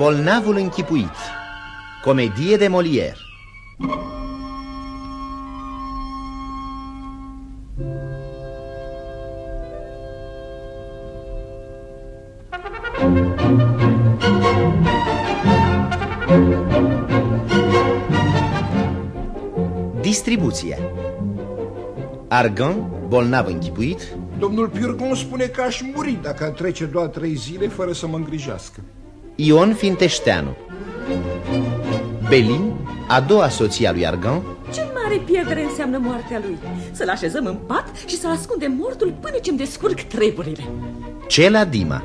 Bolnavul închipuit. Comedie de Molière. Distribuție: Argan, bolnav închipuit. Domnul Purgon spune că aș muri dacă ar trece doar 3 zile fără să mă îngrijească. Ion Finteșteanu. Belin, a doua soție a lui Argan. Ce mare pierdere înseamnă moartea lui. Să-l așezăm în pat și să-l ascundem mortul până ce-mi descurc treburile. Cela Dima.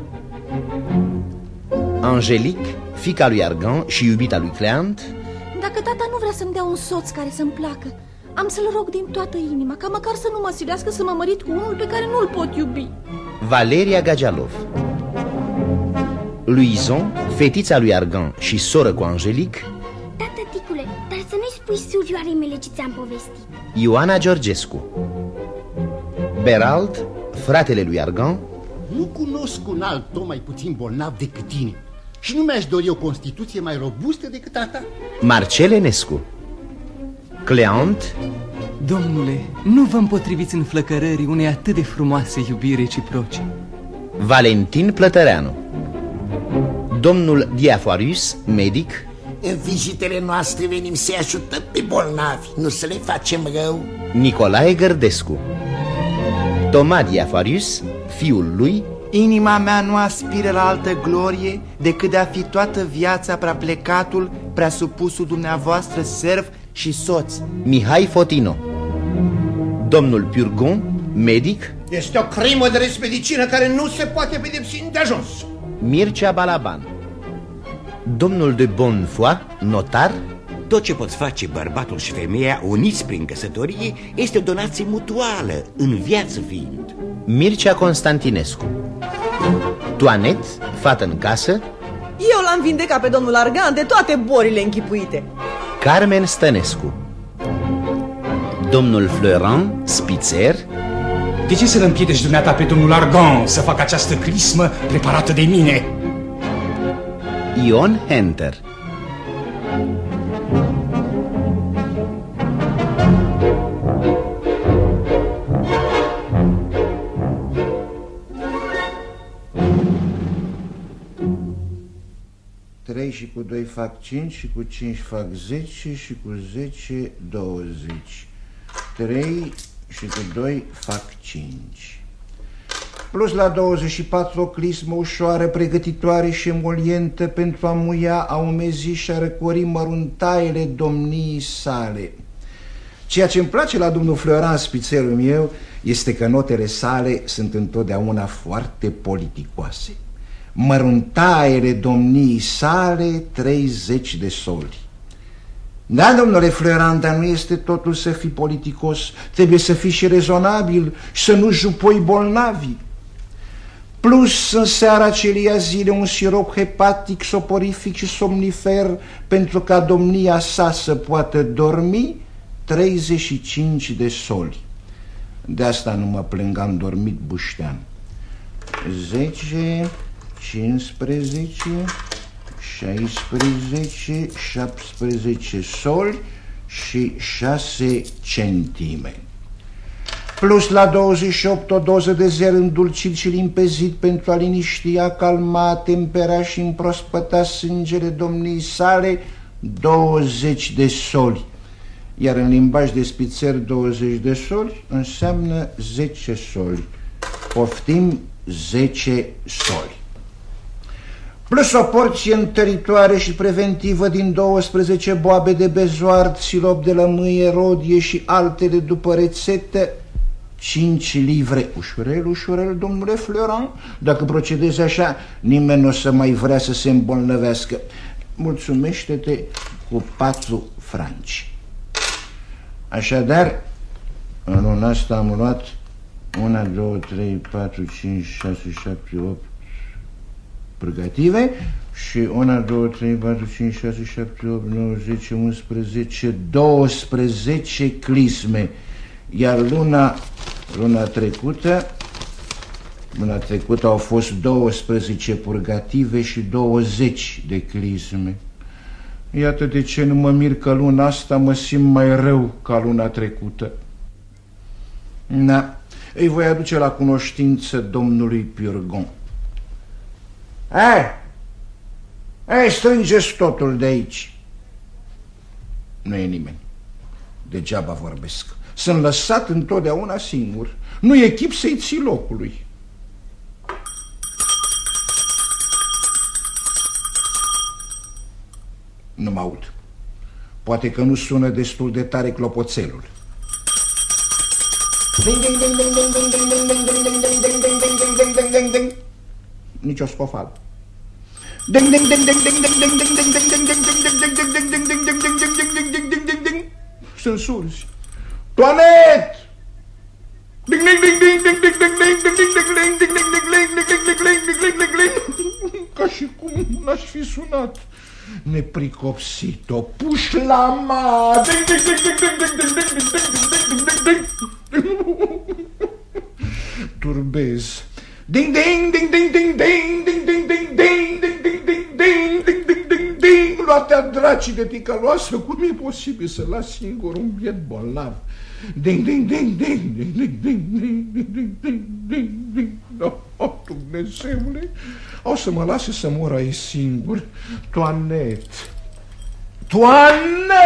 Angelique, fica lui Argan și iubita lui Cleant. Dacă tata nu vrea să-mi dea un soț care să-mi placă, am să-l rog din toată inima, ca măcar să nu mă silească să mă mărit cu unul pe care nu-l pot iubi. Valeria Gagialov. Louison, fetița lui Argan și soră cu Angelique. Da, tăticule, dar să nu-i spui surioarei mele ce ți-am povestit. Ioana Georgescu. Beralt, fratele lui Argan. Nu cunosc un alt om mai puțin bolnav decât tine și nu mi-aș dori o constituție mai robustă decât a ta. Marcel Enescu. Cleant. Domnule, nu vă împotriviți în flăcărării unei atât de frumoase iubiri reciproce. Valentin Plătăreanu. Domnul Diafoarius, medic. În vizitele noastre venim să-i ajutăm pe bolnavi, nu să le facem rău. Nicolae Gărdescu. Toma Diafoarius, fiul lui. Inima mea nu aspiră la altă glorie decât de a fi toată viața prea plecatul, prea supusul dumneavoastră serv și soț. Mihai Fotino. Domnul Purgon, medic. Este o crimă de respedicină care nu se poate pedepsi îndeajuns. Mircea Balaban. Domnul de Bonnefoy, notar. Tot ce pot face bărbatul și femeia uniți prin căsătorie este o donație mutuală, în viață fiind. Mircea Constantinescu. Toanet, fată în casă. Eu l-am vindecat pe domnul Argan de toate bolile închipuite. Carmen Stănescu. Domnul Florent, spițer. De ce să-l împiedici dumneata pe domnul Argan să facă această crismă preparată de mine? Ion Henter. Trei și cu 2 fac 5 și cu 5 fac 10 și cu 10 20. 3 și cu 2 fac 5. Plus la 24 o clismă ușoară, pregătitoare și emolientă pentru a muia, a umezi și a răcori măruntaiele domniei sale. Ceea ce îmi place la domnul Florent, spițerul meu, este că notele sale sunt întotdeauna foarte politicoase. Măruntaiele domniei sale 30 de soli. Da, domnule Florent, dar nu este totul să fii politicos. Trebuie să fii și rezonabil și să nu jupoi bolnavi. Plus, în seara acelia zile, un sirop hepatic, soporific și somnifer pentru ca domnia sa să poată dormi, 35 de soli. De asta nu mă plâng, am dormit buștean. 10, 15, 16, 17 soli și 6 centime. Plus la 28 o doză de zer îndulcit și limpezit pentru a liniști, a calma, tempera și împrospăta sângele domniei sale, 20 de soli. Iar în limbaj de spițer 20 de soli înseamnă 10 soli. Poftim, 10 soli. Plus o porție întăritoare și preventivă din 12 boabe de bezoard, silop de lămâie, rodie și altele după rețetă, 5 livre. Ușurel, ușurel, domnule Florent, dacă procedezi așa, nimeni nu o să mai vrea să se îmbolnăvească. Mulțumește-te cu 4 franci. Așadar, în luna asta am luat 1, 2, 3, 4, 5, 6, 7, 8 purgative și 1, 2, 3, 4, 5, 6, 7, 8, 9, 10, 11, 12 clisme. Iar luna trecută Luna trecută au fost 12 purgative și 20 de clisme. Iată de ce nu mă mir că luna asta mă simt mai rău ca luna trecută. Na, îi voi aduce la cunoștință domnului Purgon. Hai, strângeți totul de aici. Nu e nimeni. Degeaba vorbesc. Sunt lăsat întotdeauna singur. Nu e chip să-i ții locului. Nu mă aud. Poate că nu sună destul de tare clopoțelul. Nici o scofală. Sunt surzi. Toanet! Ca și cum n-aș fi sunat. Nepricopsit, o pușlama. Turbez. Ding ding ding ding ding ding ding ding ding ding ding ding ding ding ding ding ding ding. Luatea dracii de ticăloasă, cum e posibil să las singur un biet bolnav? Ding ding ding ding ding ding ding ding ding ding ding ding. Oh, Dumnezeule, o să mă lase să mor aici singur. Toanet! Toanet!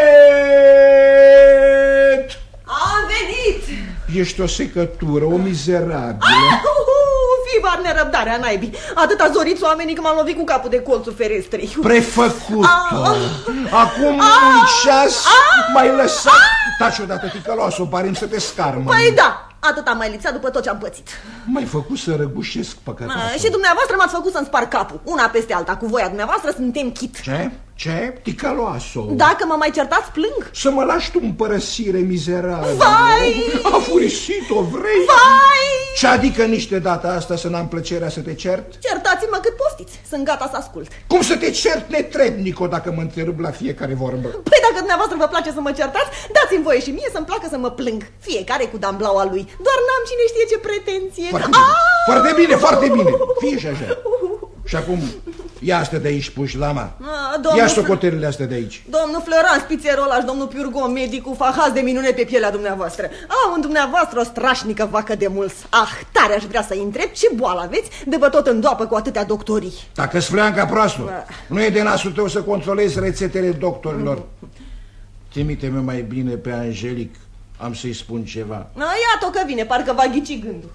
Am venit! Ești o secătură, o mizerabilă. Fibar nerăbdarea naibii. Atât a zorit oamenii că m-am lovit cu capul de colțul ferestrei. Prefăcut-o! Acum un ceas m-ai lăsat. Taci odată, ticăloasă, parem să te scarmă. Păi da, atât am mai lipsat după tot ce am pățit. M-ai făcut să răgușesc păcătoasă. Și dumneavoastră m-ați făcut să-mi spar capul. Una peste alta, cu voia dumneavoastră suntem chit. Ce? Ce? Ticăloasă. Dacă mă mai certați, plâng. Să mă lași tu în părăsire mizerabilă. Vai! A furisit-o, vrei? Vai! Ce adică nici de data asta să n-am plăcerea să te cert? Certați-mă cât poftiți, sunt gata să ascult. Cum să te cert netrebnico dacă mă întrerup la fiecare vorbă? Păi dacă dumneavoastră vă place să mă certați, dați-mi voie și mie să-mi placă să mă plâng. Fiecare cu damblaua lui. Doar n-am cine știe ce pretenție. Foarte bine, foarte bine, foarte bine. Fie și așa. Și acum, ia asta de aici, pușlama. Ia socotelele astea de aici. Domnul Florent, spițerol și domnul Purgon, medicul, fahaz de minune pe pielea dumneavoastră. Au în dumneavoastră o strașnică vacă de mulți. Tare aș vrea să-i întreb ce boală aveți de vă tot îndoapă cu atâtea doctorii. Dacă-s fleanca proastă, nu e de nasul tău să controlezi rețetele doctorilor. Trimite-mă mai bine pe Angelic, am să-i spun ceva. Iată-o că vine, parcă va ghici gândul.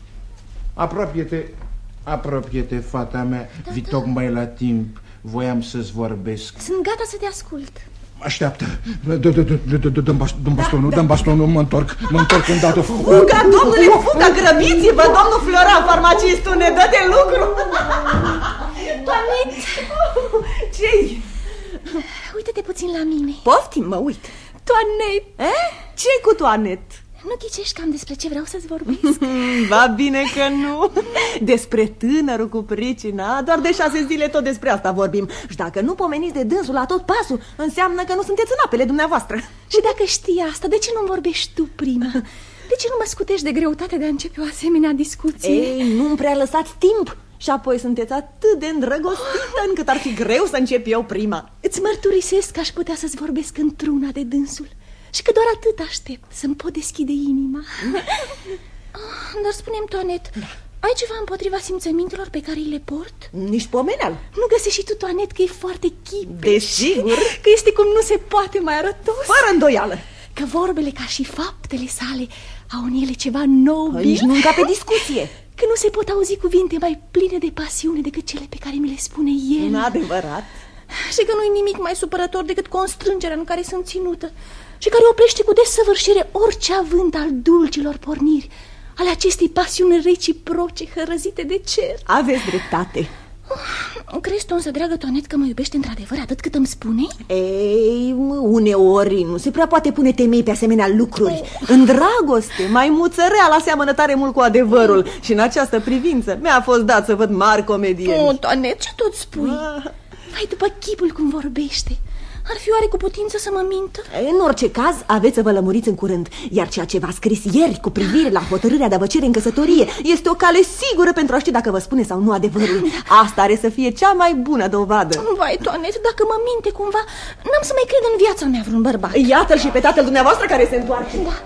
Apropie-te, fata mea, vii tocmai la timp. Voiam să-ți vorbesc. Sunt gata să te ascult. Așteaptă. Dă-mi bastonul, mă întorc îndată. Fuga, domnule, fuga, grăbiți-vă, domnul Florent, farmacistul, ne dă de lucru. Toanet! Ce-i? Uită-te puțin la mine. Poftim, mă uit. Toanet! Ce-i cu Toanet? Nu ghicești cam despre ce vreau să-ți vorbesc? Va bine că nu. Despre tânărul cu pricina. Doar de 6 zile tot despre asta vorbim. Și dacă nu pomeniți de dânsul la tot pasul, înseamnă că nu sunteți în apele dumneavoastră. Și dacă știi asta, de ce nu-mi vorbești tu prima? De ce nu mă scutești de greutatea de a începe o asemenea discuție? Ei, nu-mi prea lăsați timp. Și apoi sunteți atât de îndrăgostită încât ar fi greu să încep eu prima. Îți mărturisesc că aș putea să-ți vorbesc într-una de dânsul. Și că doar atât aștept să-mi pot deschide inima. Dar spune-mi, Toanet, ai ceva împotriva simțămintelor pe care îi le port? Nici pomeneal. Nu găsești și tu, Toanet, că e foarte chipeș? Desigur. Că este cum nu se poate mai arătos? Fără îndoială. Că vorbele ca și faptele sale au în ele ceva nobil. Nici nu încape discuție. Că nu se pot auzi cuvinte mai pline de pasiune decât cele pe care mi le spune el. Adevărat. Și că nu-i nimic mai supărător decât constrângerea în care sunt ținută și care oprește cu desăvârșire orice avânt al dulcilor porniri, ale acestei pasiuni reciproce hărăzite de cer. Aveți dreptate. Crezi tu însă, dragă Toanet, că mă iubești într-adevăr atât cât îmi spune? Ei, uneori nu se prea poate pune temei pe asemenea lucruri. În dragoste, maimuță reală aseamănă tare mult cu adevărul. Și în această privință mi-a fost dat să văd mari comedieni. Toanet, ce tot spui? Vai, după chipul cum vorbește. Ar fi oare cu putință să mă mintă? În orice caz, aveți să vă lămuriți în curând. Iar ceea ce v-a scris ieri cu privire la hotărârea de a vă cere în căsătorie este o cale sigură pentru a ști dacă vă spune sau nu adevărul. Asta are să fie cea mai bună dovadă. Vai, Toanet, dacă mă minte cumva, n-am să mai cred în viața mea vreun bărbat. Iată-l și pe tatăl dumneavoastră care se întoarce. Da.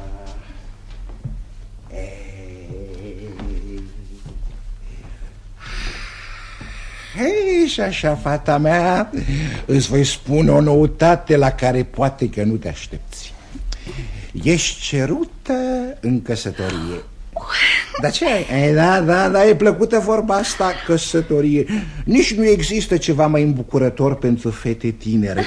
Hei, și așa, fata mea, îți voi spune o noutate la care poate că nu te aștepți. Ești cerută în căsătorie. Dar ce ai? Da, e plăcută vorba asta, căsătorie. Nici nu există ceva mai îmbucurător pentru fete tinere.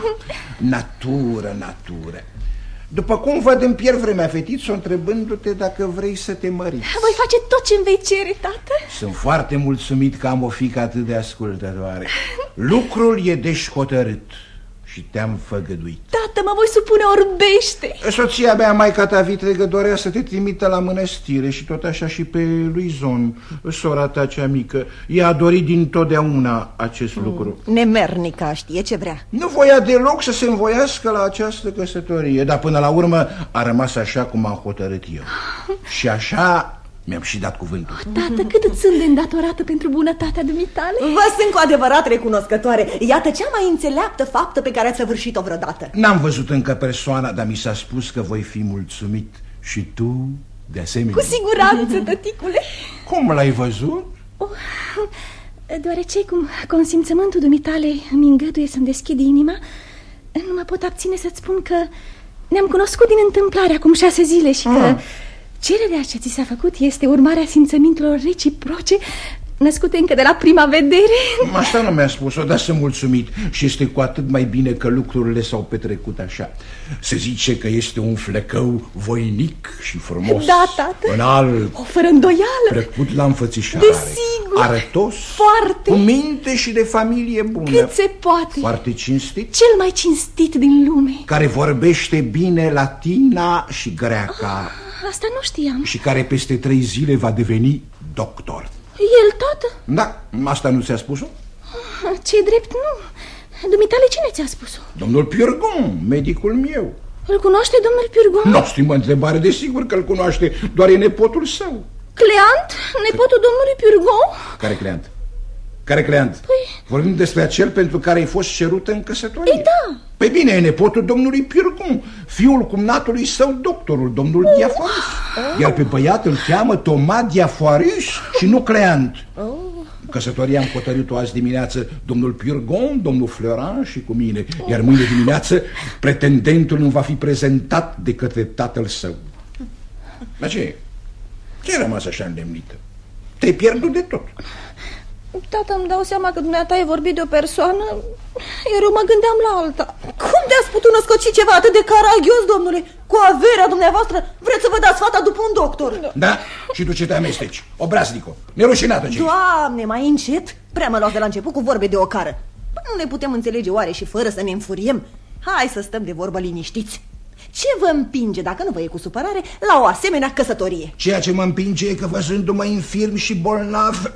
Natură. După cum văd, îmi pierd vremea, fetițo, întrebându-te dacă vrei să te măriți. Voi face tot ce-mi vei cere, tată. Sunt foarte mulțumit că am o fiică atât de ascultătoare. Lucrul e deci hotărât și te-am făgăduit. Tată, mă voi supune orbește. Soția mea, maica ta vitregă, dorea să te trimită la mănăstire și tot așa și pe Luizon, sora ta cea mică. Ea a dorit dintotdeauna acest lucru. Nemernica știe ce vrea. Nu voia deloc să se învoiască la această căsătorie, dar până la urmă a rămas așa cum am hotărât eu. Și așa mi-am și dat cuvântul. Tată, cât îți sunt de îndatorată pentru bunătatea dumitale. Vă sunt cu adevărat recunoscătoare. Iată cea mai înțeleaptă faptă pe care ați săvârșit-o vreodată. N-am văzut încă persoana, dar mi s-a spus că voi fi mulțumit. Și tu, de asemenea. Cu siguranță, tăticule. Cum l-ai văzut? Deoarece cum consimțământul dumitale îmi îngăduie să-mi deschid inima, nu mă pot abține să-ți spun că ne-am cunoscut din întâmplare acum 6 zile și că cererea ce ți s-a făcut este urmarea simțămintelor reciproce născute încă de la prima vedere. Asta nu mi-a spus-o, dar sunt mulțumit. Și este cu atât mai bine că lucrurile s-au petrecut așa. Se zice că este un flecău voinic și frumos. Da, tată. Înalt, fără îndoială, trecut la înfățișare. Desigur. Arătos, foarte, cu minte și de familie bună. Cât se poate. Foarte cinstit. Cel mai cinstit din lume. Care vorbește bine latina și greaca. Asta nu știam. Și care peste 3 zile va deveni doctor. El, tată? Da, asta nu ți-a spus-o? Ce drept, nu. Dumitale, cine ți-a spus-o? Domnul Purgon, medicul meu. Îl cunoaște domnul Purgon? Nu, stimă întrebare, desigur că îl cunoaște, doar e nepotul său. Cleant? Nepotul domnului Purgon? Care Cleant? Care Cleant? Păi... Vorbim despre acel pentru care ai fost cerută în căsătorie. Ei, da. Păi bine, e nepotul domnului Purgon, fiul cumnatului său, doctorul, domnul Diafoarius. Iar pe băiat îl cheamă Thomas Diafoarius și nu Cleant. Căsătoria am hotărât-o azi dimineață, domnul Purgon, domnul Florent și cu mine. Iar mâine dimineață pretendentul nu va fi prezentat de către tatăl său. Dar ce? Ce-ai rămas așa îndemnită? Te-ai pierdut de tot. Tată, îmi dau seama că dumneata ai vorbit de o persoană, iar eu mă gândeam la alta. Cum de-ați putut născoci ceva atât de caragios, domnule? Cu averea dumneavoastră vreți să vă dați fata după un doctor? Da? Și tu ce te amesteci? Obraznico, nerușinată ce? Doamne, mai încet? Prea mă luați de la început cu vorbe de ocară. Păi nu ne putem înțelege oare și fără să ne înfuriem? Hai să stăm de vorbă liniștiți. Ce vă împinge, dacă nu vă e cu supărare, la o asemenea căsătorie? Ceea ce mă împinge e că văzându-mă infirm și bolnav...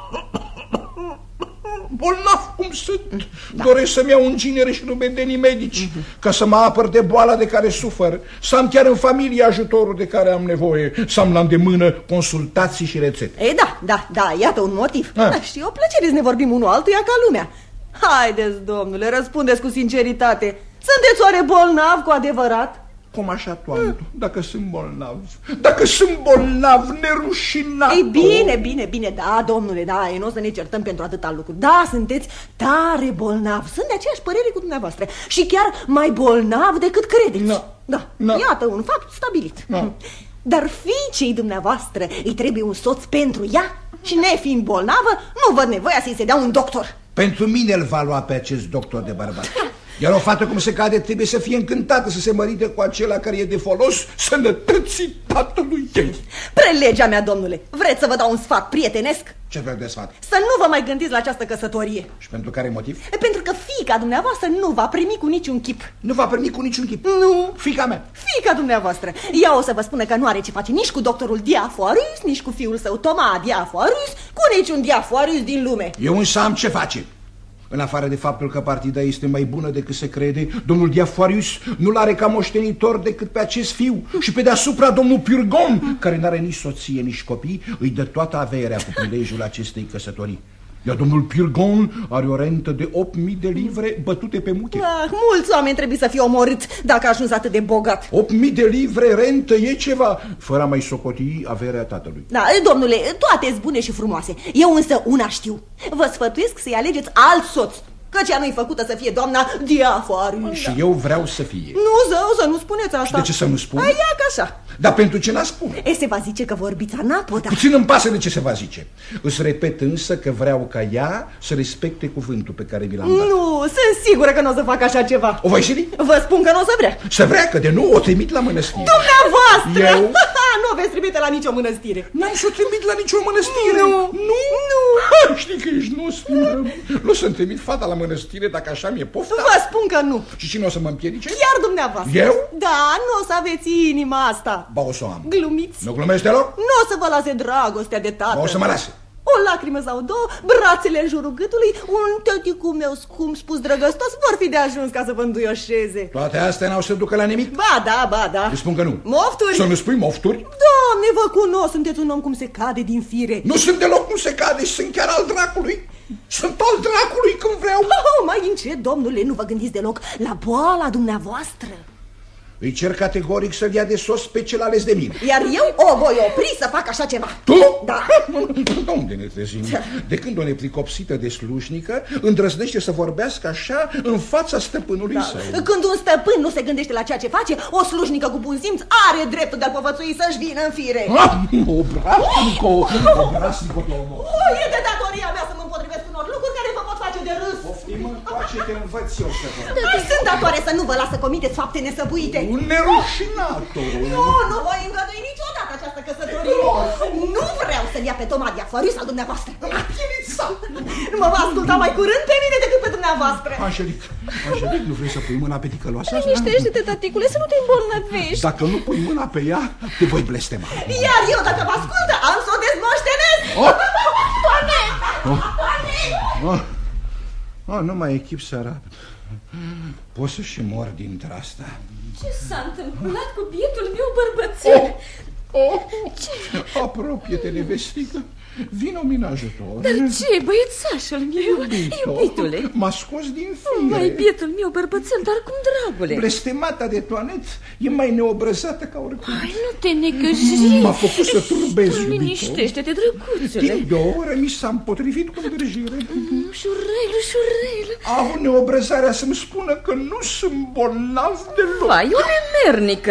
bolnav cum sunt, doresc să-mi iau unginere și rubedenii medici, ca să mă apăr de boala de care sufăr, să am chiar în familie ajutorul de care am nevoie, să am la îndemână consultații și rețete. Ei, da, iată un motiv. Și o plăcere să ne vorbim unul altuia ca lumea. Haideți, domnule, răspundeți cu sinceritate. Sunteți oare bolnav cu adevărat? Cum așa, toamnă? Dacă sunt bolnav, nerușinat. Ei, bine, da, domnule, da, nu o să ne certăm pentru atâta lucru. Da, sunteți tare bolnav, sunt de aceeași părere cu dumneavoastră. Și chiar mai bolnav decât credeți. Da, iată un fapt stabilit. Dar fiicei dumneavoastră îi trebuie un soț pentru ea și nefiind bolnavă, nu văd nevoia să-i se dea un doctor. Pentru mine îl va lua pe acest doctor de bărbat. Iar o fată cum se cade trebuie să fie încântată să se mărite cu acela care e de folos sănătății tatălui ei. Prelegea mea, domnule, vreți să vă dau un sfat prietenesc? Ce vreau de sfat? Să nu vă mai gândiți la această căsătorie. Și pentru care motiv? Pentru că fiica dumneavoastră nu va primi cu niciun chip. Nu va primi cu niciun chip? Nu. Fiica mea? Fiica dumneavoastră. Ea o să vă spună că nu are ce face nici cu doctorul Diafoarius, nici cu fiul său Thomas Diafoarius, cu niciun Diafoarius din lume. Eu însă am ce face. În afară de faptul că partida este mai bună decât se crede, domnul Diafarius nu-l are ca moștenitor decât pe acest fiu. Și pe deasupra domnul Purgon, care n-are nici soție, nici copii, îi dă toată averea cu prilejul acestei căsătorii. Iar domnul Purgon are o rentă de 8.000 de livre bătute pe muche. Mulți oameni trebuie să fie omorâți dacă a ajuns atât de bogat. 8.000 de livre rentă e ceva, fără a mai socoti averea tatălui. Da, domnule, toate-s bune și frumoase. Eu însă una știu. Vă sfătuiesc să-i alegeți alt soț, căci ea nu-i făcută să fie doamna Diafarius. Și eu vreau să fie. Nu, zău, să nu spuneți asta. Și de ce să nu spun? Ia că așa. Dar pentru ce n-a spune? Se va zice că vorbiți anapoda. Puțin îmi pasă de ce se va zice. Îți repet însă că vreau ca ea să respecte cuvântul pe care mi l-am dat. Nu, sunt sigură că nu o să facă așa ceva. O voi sili? Vă spun că nu o să vrea. Să vrea, că de nu o trimit la mănăstire. Dumneavoastră! Eu? Nu o veți trimite la nicio mănăstire. N-am să o trimit la nicio mănăstire. Nu? Știi că ești nostru. Nu să-mi trimit fata la mănăstire dacă așa mi-e pofta. Vă spun că nu. Și cine o să mă împiedice? Chiar dumneavoastră. Eu? Da, nu o să aveți inima asta. Ba, o să o am. Glumiți. Nu glumești deloc? Nu o să vă lase dragostea de tată. Ba, o să mă lase. O lacrimă sau două, brațele în jurul gâtului, un tăticul meu scump spus drăgăstos vor fi de ajuns ca să vă înduioșeze. Toate astea n-au să ducă la nimic? Ba da. Îți spun că nu. Mofturi? Să nu spui mofturi? Doamne, vă cunosc, sunteți un om cum se cade din fire. Nu sunt deloc cum se cade și sunt chiar al dracului. Sunt al dracului când vreau. Mai încet, domnule, nu vă gândiți deloc la boala dumneavoastră. Îi cer categoric să-l ia de sos pe cel ales de mine. Iar eu o voi opri să fac așa ceva. Tu? Da. De unde ne trezim? De când o neplicopsită de slujnică îndrăznește să vorbească așa în fața stăpânului său? Când un stăpân nu se gândește la ceea ce face, o slujnică cu bun simț are dreptul de a povățui să-și vină în fire. Obraznico, E de datoria mea să mă împotrivesc unor lucruri care vă pot face de râs. Poftim, încoace, te învăț eu să văd. Sunt datoare să nu vă las să comiteți fapte nesăbuite. Un nerușinator. Nu voi îngădui niciodată această căsătorie. Nu vreau să-l ia pe Toma Diafarius al dumneavoastră. Nu mă va asculta mai curând pe mine decât pe dumneavoastră. Angelic, nu vrei să pui mâna pe ticăloasa? Liniștește-te, tăticule, să nu te îmbolnăvești. Dacă nu pui mâna pe ea, te voi blestema. Iar eu, dacă vă ascultă, am să o dezmoștenesc. Nu mai echip să arăt. Poți să și mor dintre asta. Ce s-a întâmplat cu bietul meu bărbățel? Apropie-te, nevestică. Vino mi în ajutor. Dar ce, băiețașul meu? Iubitule, m-a scos din fire. Mai bietul meu bărbățel, dar cum, dragule? Blestemata de Toanet e mai neobrăzată ca oricând. Ai, nu te necăji. M-a făcut să turbez, iubito. Liniștește-te, drăguțule. Timp de o oră mi s-a împotrivit cu îndrăjire. Șurel. A avut neobrăzarea să-mi spună că nu sunt bolnav deloc. Vai, o nemernică.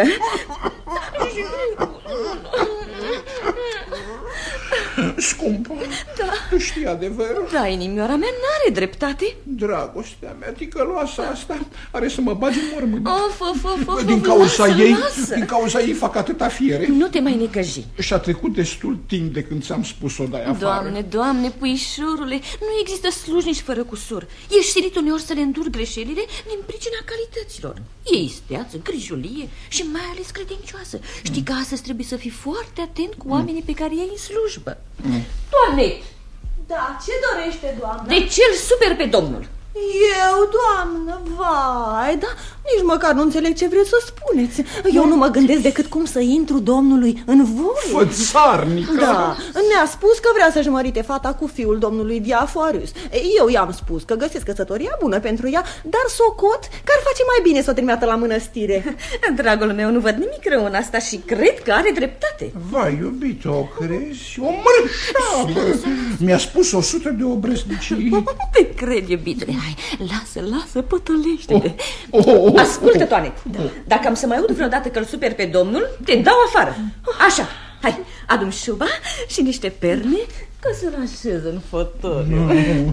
Scumpă, da. Tu știi adevărul? Da, inimioara mea n-are dreptate. Dragostea mea, ticăloasa asta are să mă bagi în mormânt. Din cauza ei fac atâta fiere. Nu te mai necăji. Și-a trecut destul timp de când ți-am spus-o dai afară. Doamne, puișorule, nu există slujnici fără cusur. Ești silit uneori să le înduri greșelile din pricina calităților. E isteață, grijulie și mai ales credincioasă. Știi că astăzi trebuie să fii foarte atent cu oamenii pe care i-ai în slujbă. Toanet! Da, ce dorește, doamnă? De ce-l super pe domnul? Eu, doamnă, vai, da, nici măcar nu înțeleg ce vreți să spuneți. Eu nu mă gândesc decât cum să intru domnului în voie. Fățarnică! Da, ne-a spus că vrea să-și mărite fata cu fiul domnului Diafarius. Eu i-am spus că găsesc căsătoria bună pentru ea, dar socot că ar face mai bine să o trimită la mănăstire. Dragul meu, nu văd nimic rău în asta și cred că are dreptate. Vai, iubito, o crezi? O mărșavă! Mi-a spus 100 de obrăznicii. Te cred, iubitule. Hai, lasă, pătălește-te. Ascultă, Toanet, dacă am să mai aud vreodată că-l super pe domnul, te dau afară. Așa, hai, adu-mi șuba și niște perne ca să-l așez în fotoliu.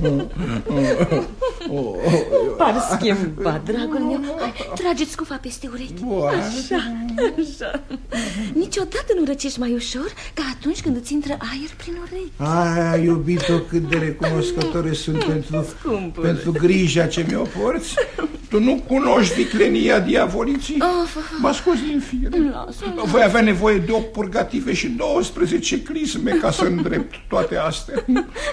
Par schimbat, dragul meu. Hai, trageți scufa peste urechi. Așa. Niciodată nu răcești mai ușor ca atunci când îți intră aer prin urechi. Ai, iubito, cât de recunoscătoare sunt pentru grija ce mi-o porți. Tu nu cunoști viclenia diavoliții? M-a scos din fire. Voi avea nevoie de 8 purgative și 12 clisme ca să îndrept toate astea.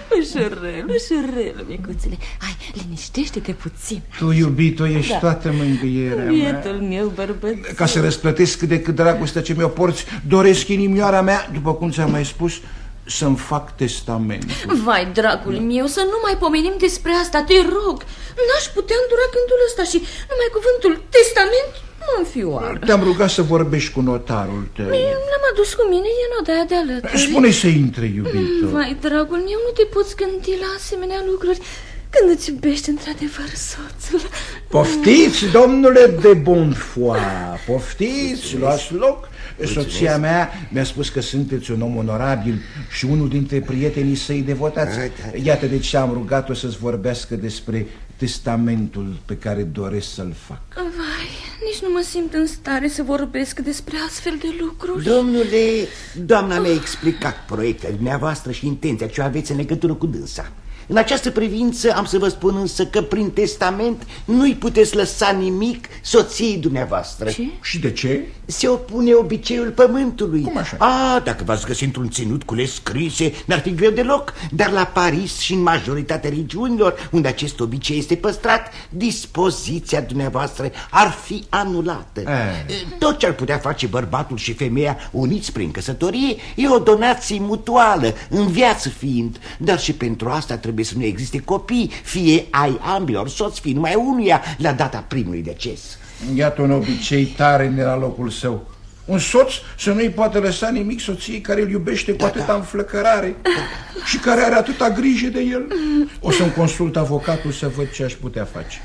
Ușurel, micuțule. Hai, liniștește-te puțin. Tu, iubito, ești toată mângâierea mea. Bietul meu bărbățel. Ca să răsplătesc cât de cât dragostea ce mi-o porți, doresc inimioara mea, după cum ți-am mai spus, să-mi fac testamentul. Vai, dragul meu, să nu mai pomenim despre asta, te rog. N-aș putea îndura gândul ăsta și numai cuvântul testament mă înfioară. Te-am rugat să vorbești cu notarul tău. L-am adus cu mine, e în odaia de alături. Spune să intre, iubito. Vai, dragul meu, nu te poți gândi la asemenea lucruri când îți iubești într-adevăr soțul. Poftiți, domnule de Bonfoy, poftiți, luați loc. Soția mea mi-a spus că sunteți un om onorabil și unul dintre prietenii săi devotați. Iată de ce am rugat-o să-ți vorbească despre testamentul pe care doresc să-l fac. Vai, nici nu mă simt în stare să vorbesc despre astfel de lucruri. Domnule, doamna mi-a explicat proiectele dumneavoastră și intenția ce o aveți în legătură cu dânsa. În această privință am să vă spun însă că prin testament nu-i puteți lăsa nimic soției dumneavoastră. Ce? Și de ce? Se opune obiceiul pământului. Cum așa? Dacă v-ați găsit într-un ținut cu legi scrise, n-ar fi greu deloc. Dar la Paris și în majoritatea regiunilor unde acest obicei este păstrat, dispoziția dumneavoastră ar fi anulată. Tot ce ar putea face bărbatul și femeia uniți prin căsătorie e o donație mutuală, în viață fiind. Dar și pentru asta trebuie să nu existe copii, fie ai ambilor soți, fie numai unuia la data primului deces. Iată un obicei tare ne la locul său. Un soț să nu-i poate lăsa nimic soției care îl iubește cu atâta înflăcărare și care are atâta grijă de el. O să-mi consult avocatul să văd ce aș putea face.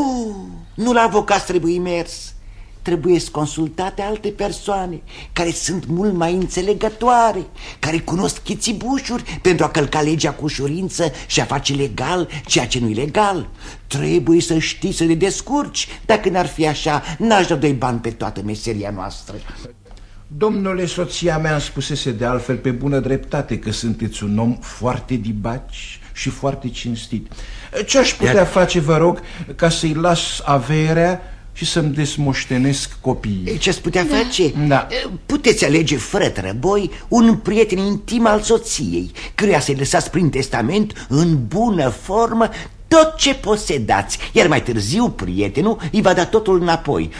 Nu la avocat trebuie mers. Trebuie să consultate alte persoane care sunt mult mai înțelegătoare, care cunosc chițibușuri pentru a călca legea cu ușurință și a face legal ceea ce nu-i legal. Trebuie să știi să le descurci. Dacă n-ar fi așa, n-aș da 2 bani pe toată meseria noastră. Domnule, soția mea îmi spusese de altfel pe bună dreptate că sunteți un om foarte dibaci și foarte cinstit. Ce aș putea face, vă rog, ca să-i las averea și să-mi desmoștenesc copiii? Ce-ați putea face? Da. Puteți alege fără trăboi un prieten intim al soției, căruia să-i lăsați prin testament în bună formă tot ce posedați, iar mai târziu prietenul îi va da totul înapoi.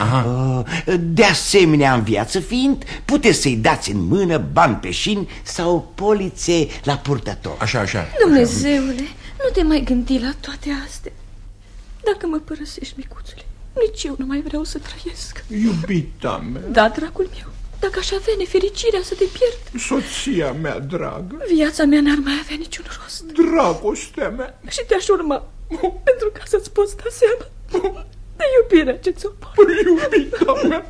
De asemenea, în viață fiind, puteți să-i dați în mână bani pe șin sau polițe la purtător. Așa. Dumnezeule, nu te mai gândi la toate astea. Dacă mă părăsești, micuțule, nici eu nu mai vreau să trăiesc. Iubita mea. Da, dragul meu, dacă aș avea nefericirea să te pierd. Soția mea dragă. Viața mea n-ar mai avea niciun rost. Dragostea mea. Și te-aș urma pentru ca să-ți poți da seama de iubirea ce-ți o pot. Iubita mea,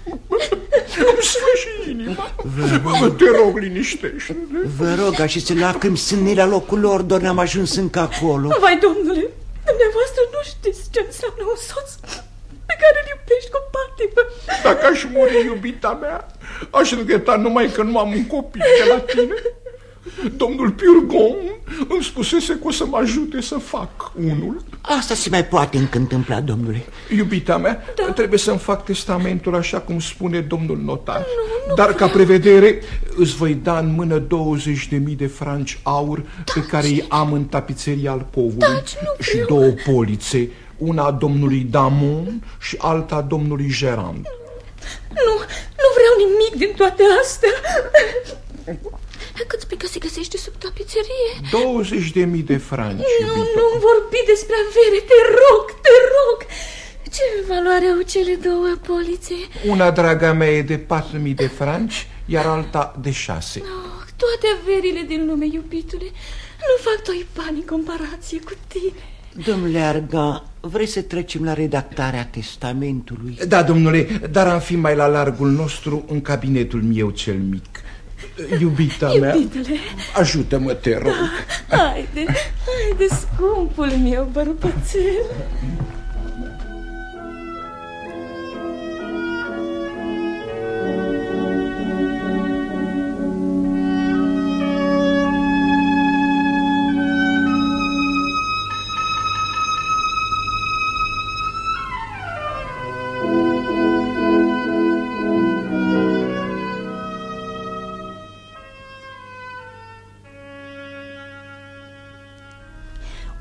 îmi sfârși inima. Te rog, liniștește. Vă rog, aceste lacrimi sunt ne la locul lor, doar n-am ajuns încă acolo. Vai, domnule, dumneavoastră nu știți ce înseamnă un soț pe care îl iubești cu patimă. Dacă aș muri, iubita mea, aș regreta numai că nu am un copil de la tine. Domnul Purgon îmi spusese că o să mă ajute să fac unul. Asta se mai poate încă întâmpla, domnule. Iubita mea, trebuie să-mi fac testamentul așa cum spune domnul notar. Dar ca prevedere îți voi da în mână 20.000 de franci aur pe care îi am în tapiseria alcovului și 2 polițe, una a domnului Damon și alta a domnului Gerand. Nu vreau nimic din toate astea. Cât spui că se găsește sub tapiserie? 20.000 de franci. Nu-mi vorbi despre avere, te rog. Ce valoare au cele 2 polițe? Una, draga mea, e de 4.000 de franci, iar alta de 6. Toate averile din lume, iubitule, nu fac 2 bani în comparație cu tine. Domnule Argan, vrei să trecem la redactarea testamentului? Da, domnule, dar am fi mai la largul nostru în cabinetul meu cel mic. Iubita mea, ajută-mă, te rog. Haide, scumpul meu bărbățel.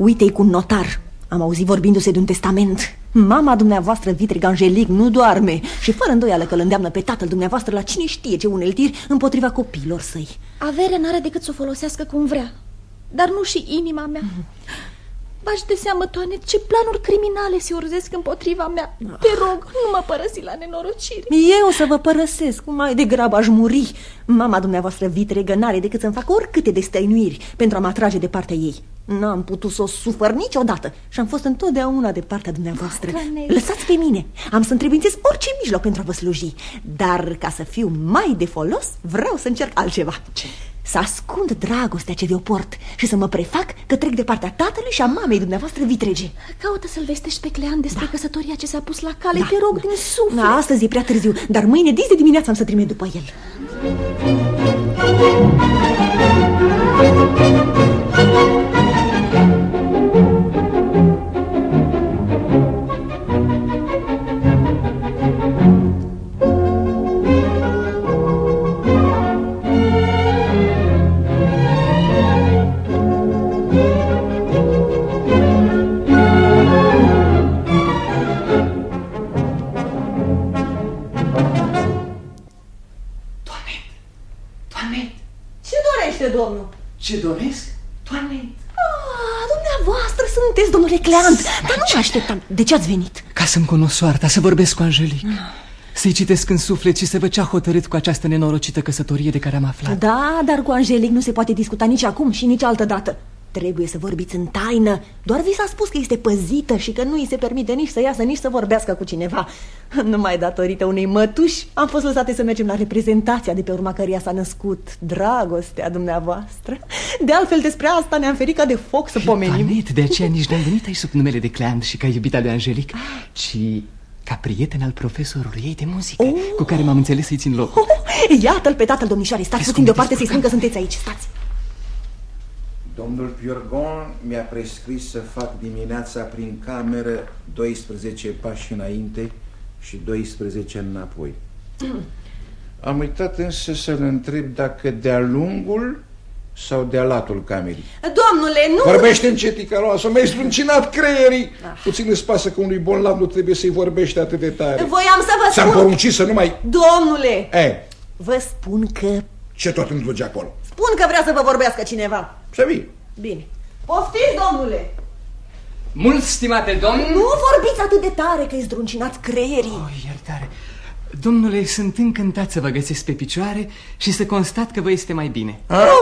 Uite-i cu un notar. Am auzit vorbindu-se de un testament. Mama dumneavoastră, vitregă Angelic, nu doarme și fără îndoială că îl îndeamnă pe tatăl dumneavoastră la cine știe ce uneltiri împotriva copiilor săi. Averea n-are decât să o folosească cum vrea, dar nu și inima mea. Bași de seamă, Toanet, ce planuri criminale se urzesc împotriva mea. Te rog, nu mă părăsi la nenorocire. Eu să vă părăsesc, mai degrabă aș muri. Mama dumneavoastră, vitregă, n-are decât să-mi facă oricâte destăinuiri pentru a mă atrage de partea ei. N-am putut să o sufăr niciodată și am fost întotdeauna de partea dumneavoastră. Lăsați pe mine, am să întrebuințez orice mijloc pentru a vă sluji. Dar ca să fiu mai de folos, vreau să încerc altceva. Să ascund dragostea ce vi-o port și să mă prefac că trec de partea tatălui și a mamei dumneavoastră vitrege. Caută să-l vestești pe Clean despre căsătoria ce s-a pus la cale, te rog din suflet. Astăzi e prea târziu, dar mâine dis de dimineață am să trimit după el. Domnul. Ce doresc? Toanet. Dumneavoastră sunteți, domnule Cleant. Dar nu mă așteptam. De ce ați venit? Ca să-mi cunosc soarta, să vorbesc cu Angelic, să-i citesc în suflet și să văd ce a hotărât cu această nenorocită căsătorie de care am aflat. Da, dar cu Angelic nu se poate discuta nici acum și nici altă dată. Trebuie să vorbiți în taină. Doar vi s-a spus că este păzită și că nu îi se permite nici să iasă, nici să vorbească cu cineva. Numai datorită unei mătuși am fost lăsate să mergem la reprezentația de pe urma căreia s-a născut dragostea dumneavoastră. De altfel, despre asta ne-am ferit ca de foc să pomenim. Toanet, de aceea nici n-am venit aici sub numele de Cleant și ca iubita lui Angelic, ci ca prieten al profesorului ei de muzică, cu care m-am înțeles să-i țin locul. Iată-l pe tatăl domnișoarei. Stați puțin deoparte să-i spun că sunteți aici. Stați. Domnul Purgon mi-a prescris să fac dimineața prin cameră 12 pași înainte și 12 înapoi. Am uitat însă să-l întreb dacă de-a lungul sau de-a latul camerei. Domnule, nu... Vorbește încet, Icanoasă, mi-ai zdruncinat creierii. Puțin îți pasă că unui bolnav nu trebuie să-i vorbești atât de tare. Voiam să vă spun... Ți-am poruncit să nu mai... Domnule, vă spun că... Ce tot îmi duce acolo? Spun că vrea să vă vorbească cineva. Să vii. Bine. Poftiți, domnule! Mult, stimate domn! Nu vorbiți atât de tare că-i zdruncinați creierii. Iertare. Domnule, sunt încântat să vă găsesc pe picioare și să constat că vă este mai bine.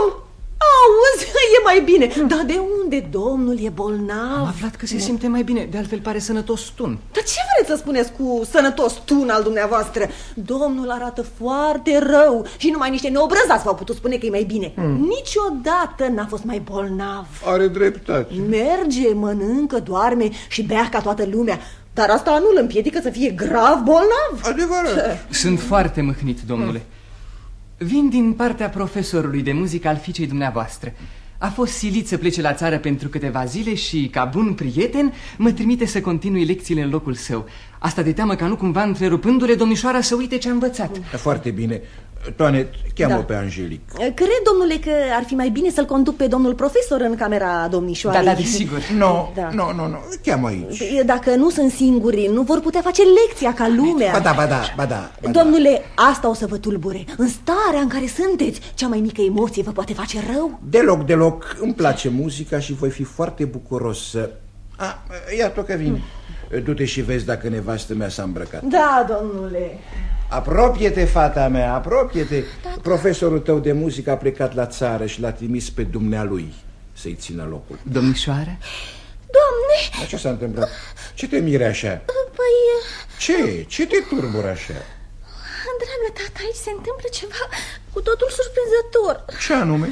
Auzi, e mai bine. Dar de unde domnul e bolnav? Am aflat că se simte mai bine. De altfel pare sănătos tun. Dar ce vreți să spuneți cu sănătos tun al dumneavoastră? Domnul arată foarte rău și numai niște neobrăzați v-au putut spune că e mai bine. Niciodată n-a fost mai bolnav. Are dreptate. Merge, mănâncă, doarme și bea ca toată lumea. Dar asta nu îl împiedică să fie grav bolnav. Adevărat. Sunt foarte mâhnit, domnule. Vin din partea profesorului de muzică al fiicei dumneavoastră. A fost silit să plece la țară pentru câteva zile și, ca bun prieten, mă trimite să continui lecțiile în locul său. Asta de teamă ca nu cumva, întrerupându-le, domnișoara să uite ce a învățat. Foarte bine. Toanet, cheamă pe Angelic. Cred, domnule, că ar fi mai bine să-l conduc pe domnul profesor în camera domnișoarei. Da, desigur. Nu, cheamă aici. Dacă nu sunt singuri, nu vor putea face lecția ca lumea. Ba da. Domnule, asta o să vă tulbure. În starea în care sunteți, cea mai mică emoție vă poate face rău? Deloc. Îmi place muzica și voi fi foarte bucuros să... Iată că vin. Du-te și vezi dacă nevastă mea s-a îmbrăcat. Da, domnule. Apropie-te, fata mea, apropie-te. Profesorul tău de muzică a plecat la țară și l-a trimis pe dumnealui să-i țină locul. Domnișoară? Doamne! Dar ce s-a întâmplat? Ce te mire așa? Păi... Ce te turbură așa? Dragă tata, aici se întâmplă ceva cu totul surprinzător. Ce anume?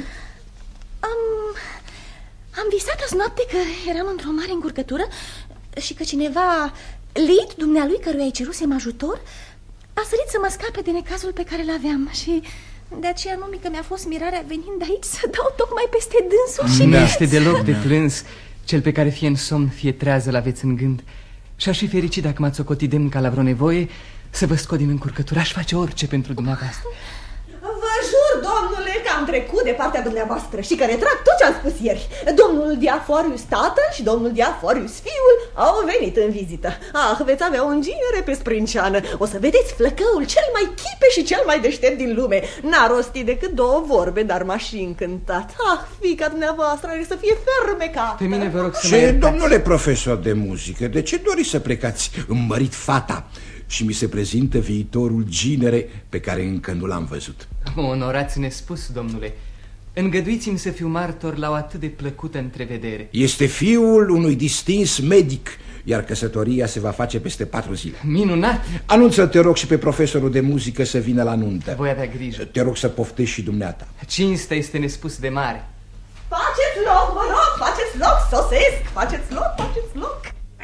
Am visat azi noapte că eram într-o mare încurcătură și că cineva, Lid, dumnealui căruia îi cerusem ajutor, a sărit să mă scape de necazul pe care l-aveam. Și de aceea nu mică mi-a fost mirarea venind aici să dau tocmai peste dânsul și... Nu este deloc de plâns. Cel pe care fie în somn, fie trează l-aveți în gând. Și-aș fi fericit dacă m-ați socotit demn ca la vreo nevoie să vă scot din încurcătură. Aș face orice pentru dumneavoastră. Vă jur, domnule, că am trecut de partea dumneavoastră și că retrag tot ce am spus ieri. Domnul Diaforius tatăl și domnul Diaforius fiul au venit în vizită. Veți avea o înginere pe sprânceană. O să vedeți flăcăul cel mai chipe și cel mai deștept din lume. N-a rostit decât 2 vorbe, dar m-a și încântat. Fiica dumneavoastră are să fie fermecată. Pe mine vă rog să mă iertați. Domnule profesor de muzică, de ce doriți să plecați? Îmi mărit fata și mi se prezintă viitorul ginere pe care încă nu l-am văzut. Onorați nespus, domnule. Îngăduiți-mi să fiu martor la o atât de plăcută întrevedere. Este fiul unui distins medic, iar căsătoria se va face peste 4 zile. Minunat! Anunță, te rog, și pe profesorul de muzică să vină la nuntă. Voi avea grijă. Te rog să poftești și dumneata. Cinstea este nespus de mare. Faceți loc, vă rog, faceți loc, sosesc, faceți loc, faceți loc.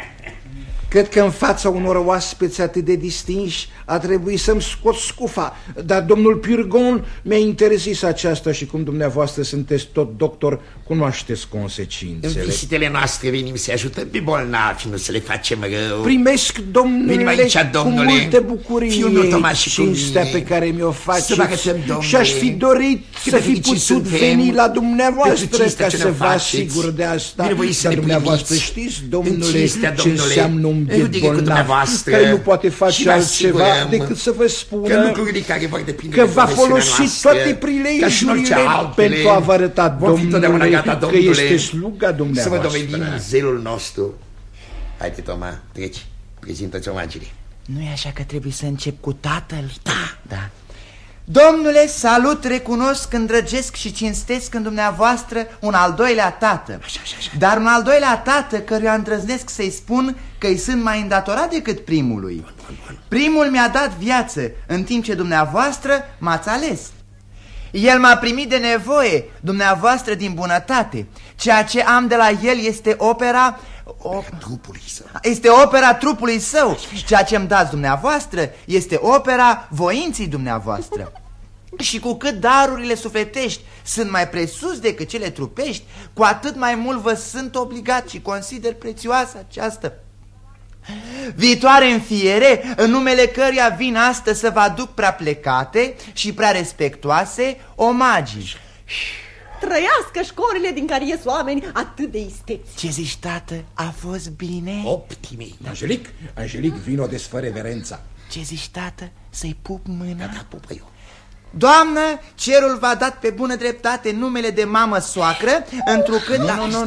Cred că în fața unor oaspeți atât de distinși a trebuit să-mi scot scufa. Dar domnul Purgon mi-a interzis aceasta și cum dumneavoastră sunteți tot doctor, cunoașteți consecințele. În vizitele noastre venim să ajutăm pe bolnavi, nu să le facem rău. Primesc, domnule, aici, domnule, cu multă bucurie cinstea pe care mi-o faceți și aș fi dorit să fi putut veni la dumneavoastră ca să vă asigur de asta. Dar dumneavoastră știți, domnule, ce înseamnă un biet bolnav care nu poate face altceva decât să vă spună că va folosi toate prilejurile pentru a vă arăta, domnule, că este sluga dumneavoastră. Să vă dovedim zelul nostru. Haide, Toma, treci, prezintă-ți omagile. Nu-i așa că trebuie să încep cu tatăl? Da. Domnule, salut, recunosc, îndrăgesc și cinstesc în dumneavoastră un al doilea tată. Așa. Dar un al doilea tată căruia îndrăznesc să-i spun că îi sunt mai îndatorat decât primului. Primul mi-a dat viață, în timp ce dumneavoastră m-ați ales. El m-a primit de nevoie, dumneavoastră din bunătate. Ceea ce am de la el este opera trupului său. Este opera trupului său. Ceea ce îmi dați dumneavoastră este opera voinții dumneavoastră. Și cu cât darurile sufletești sunt mai presus decât cele trupești, cu atât mai mult vă sunt obligat și consider prețioasă această viitoare înfiere, în numele căruia vin astăzi să vă aduc prea plecate și prea respectoase omagii. Trăiască școlile din care ies oameni atât de isteți. Ce zici, tată? A fost bine? Optimi. Angelic, vino, desfă reverența. Ce zici, tată? Să-i pup mâna? Da, pupă eu. Doamnă, cerul v-a dat pe bună dreptate numele de mamă soacră, întrucât...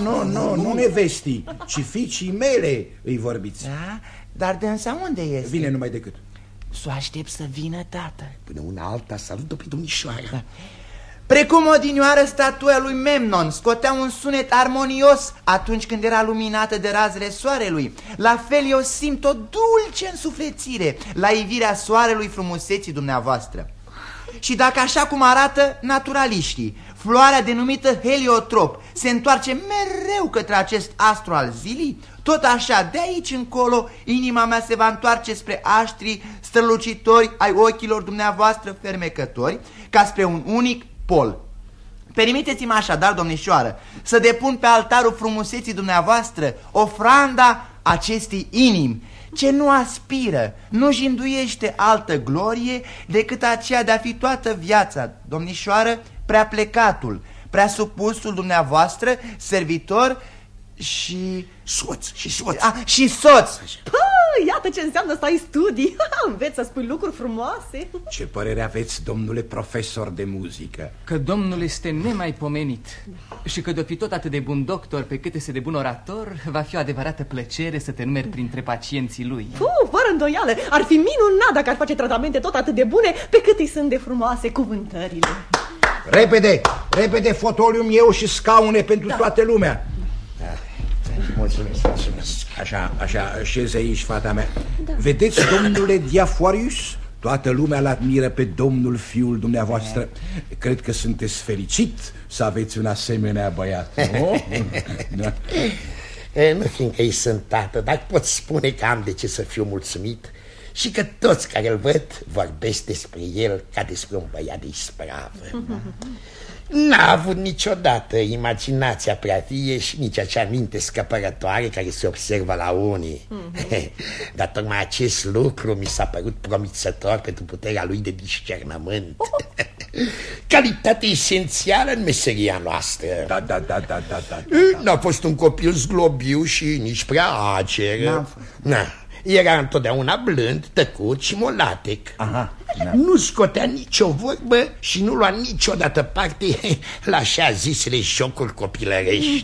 Nu nevestii, ci fiicii mele îi vorbiți. Da? Dar dânsa unde este? Vine numai decât. S-o aștept să vină, tată. Până una alta salută pe domnișoara. Da. Precum odinioară statuia lui Memnon scotea un sunet armonios atunci când era luminată de razele soarelui, la fel eu simt o dulce însuflețire la ivirea soarelui frumuseții dumneavoastră. Și dacă așa cum arată naturaliștii, floarea denumită heliotrop se întoarce mereu către acest astru al zilei, tot așa, de aici încolo, inima mea se va întoarce spre aștrii strălucitori ai ochilor dumneavoastră fermecători, ca spre un unic pol. Permiteți-mi așadar, domnișoară, să depun pe altarul frumuseții dumneavoastră ofranda acestei inimi, ce nu aspiră, nu jinduiește altă glorie decât aceea de a fi toată viața, domnișoară, prea plecatul, prea supusul dumneavoastră, servitor și... soț. Și soț. Iată ce înseamnă să ai studii. Înveți să spui lucruri frumoase. Ce părere aveți, domnule profesor de muzică? Că domnul este nemaipomenit și că de-o fi tot atât de bun doctor pe cât este de bun orator, va fi o adevărată plăcere să te numeri printre pacienții lui. Fără îndoială, ar fi minunat dacă ar face tratamente tot atât de bune pe cât îi sunt de frumoase cuvântările. Repede, fotoliu eu și scaune pentru toată lumea. Mulțumesc. Așa, șezi aici, fata mea. Da. Vedeți, domnule Diaforius? Toată lumea l-admiră pe domnul fiul dumneavoastră. Cred că sunteți fericit să aveți un asemenea băiat, nu? Da. Nu fiindcă îi sunt tată, dar pot spune că am de ce să fiu mulțumit, și că toți care îl văd vorbesc despre el ca despre un băiat de ispravă. N-a avut niciodată imaginația prea vie și nici acea minte scăpărătoare care se observă la unii. Dar tocmai acest lucru mi s-a părut promițător pentru puterea lui de discernământ. Calitate esențială în meseria noastră. Da. N-a fost un copil zglobiu și nici prea acer. Era întotdeauna blând, tăcut și molatec. Nu scotea nicio vorbă și nu lua niciodată parte la așa zisele jocuri copilărești.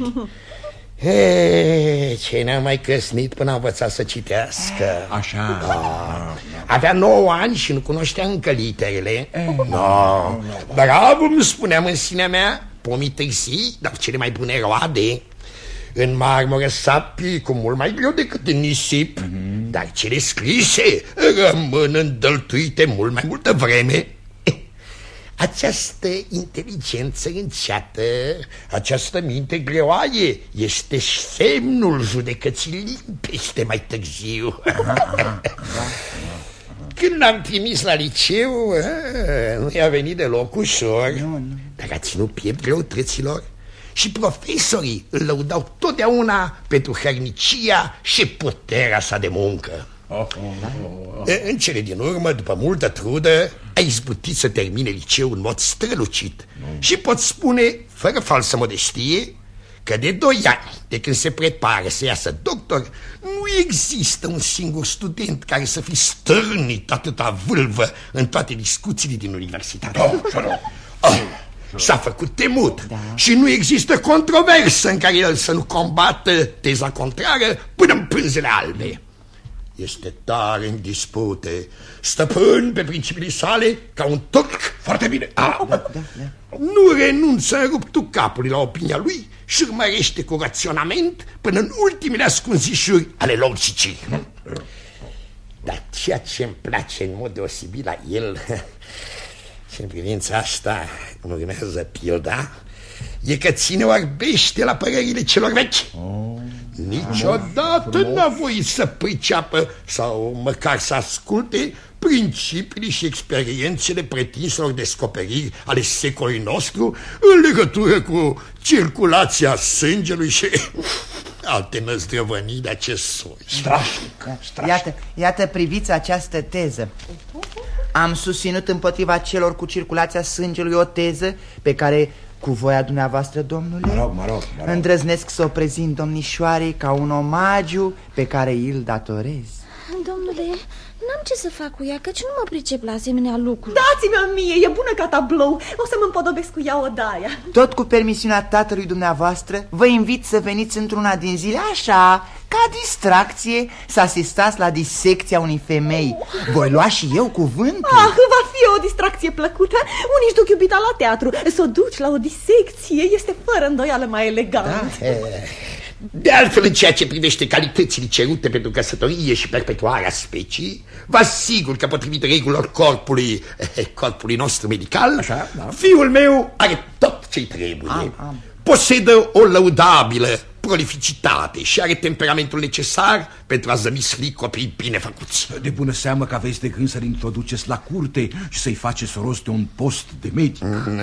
Ce n-a mai căsnit până a învățat să citească. Așa. Avea 9 ani și nu cunoștea încă literele. Bravo, îmi spuneam în sinea mea, pomii târzii, dar cele mai bune roade. În marmură sapii cu mult mai greu decât în nisip, dar cele scrise rămân îndăltuite mult mai multă vreme. Această inteligență înceată, această minte greoaie este semnul judecății limpezi de mai târziu. Când l-am trimis la liceu, nu i-a venit deloc ușor, dar a ținut piept greutăților. Și profesorii îl lăudau totdeauna pentru hărnicia și puterea sa de muncă. În cele din urmă, după multă trudă, a izbutit să termine liceul în mod strălucit. Și pot spune, fără falsă modestie, că de 2 ani, de când se prepară să iasă doctor, nu există un singur student care să fi stârnit atâta vâlvă în toate discuțiile din universitate. S-a făcut temut, și nu există controversă în care el să nu combată teza contrară până în pânzele albe. Este tare în dispute, stăpân pe principiile sale ca un turc. Foarte bine. Nu renunță în ruptul capului la opinia lui și urmărește cu raționament până în ultimele ascunzișuri ale logicii. Dar ceea ce îmi place în mod deosebit la el, și în privința asta urmează pilda, e că ține orbește la părerile celor vechi. Niciodată n-a voit să priceapă sau măcar să asculte principiile și experiențele pretinselor descoperiri ale secolului nostru în legătură cu circulația sângelui și alte năzdrăvănii de acest soi. Iată, priviți această teză. Am susținut împotriva celor cu circulația sângelui o teză pe care, cu voia dumneavoastră, domnule, mă rog. îndrăznesc să o prezint domnișoarei ca un omagiu pe care îl datorez. Domnule, n-am ce să fac cu ea, căci nu mă pricep la asemenea lucruri. Dați-mi-o mie, e bună ca tablou. O să mă împodobesc cu ea odaia. Tot cu permisiunea tatălui dumneavoastră, vă invit să veniți într-una din zile așa, ca distracție, să asistați la disecția unei femei. Voi lua și eu cuvântul. Va fi o distracție plăcută. Unii își duc iubita la teatru. Să o duci la o disecție este fără îndoială mai elegant. De altfel, în ceea ce privește calitățile cerute pentru căsătorie și perpetuarea specii, vă asigur că, potrivit regulilor corpului nostru medical, fiul meu are tot ce-i trebuie. Posedă o lăudabilă prolificitate și are temperamentul necesar pentru a zămisli copii bine făcuți. De bună seamă că aveți de gând să-l introduceți la curte și să-i faceți rost de un post de medic.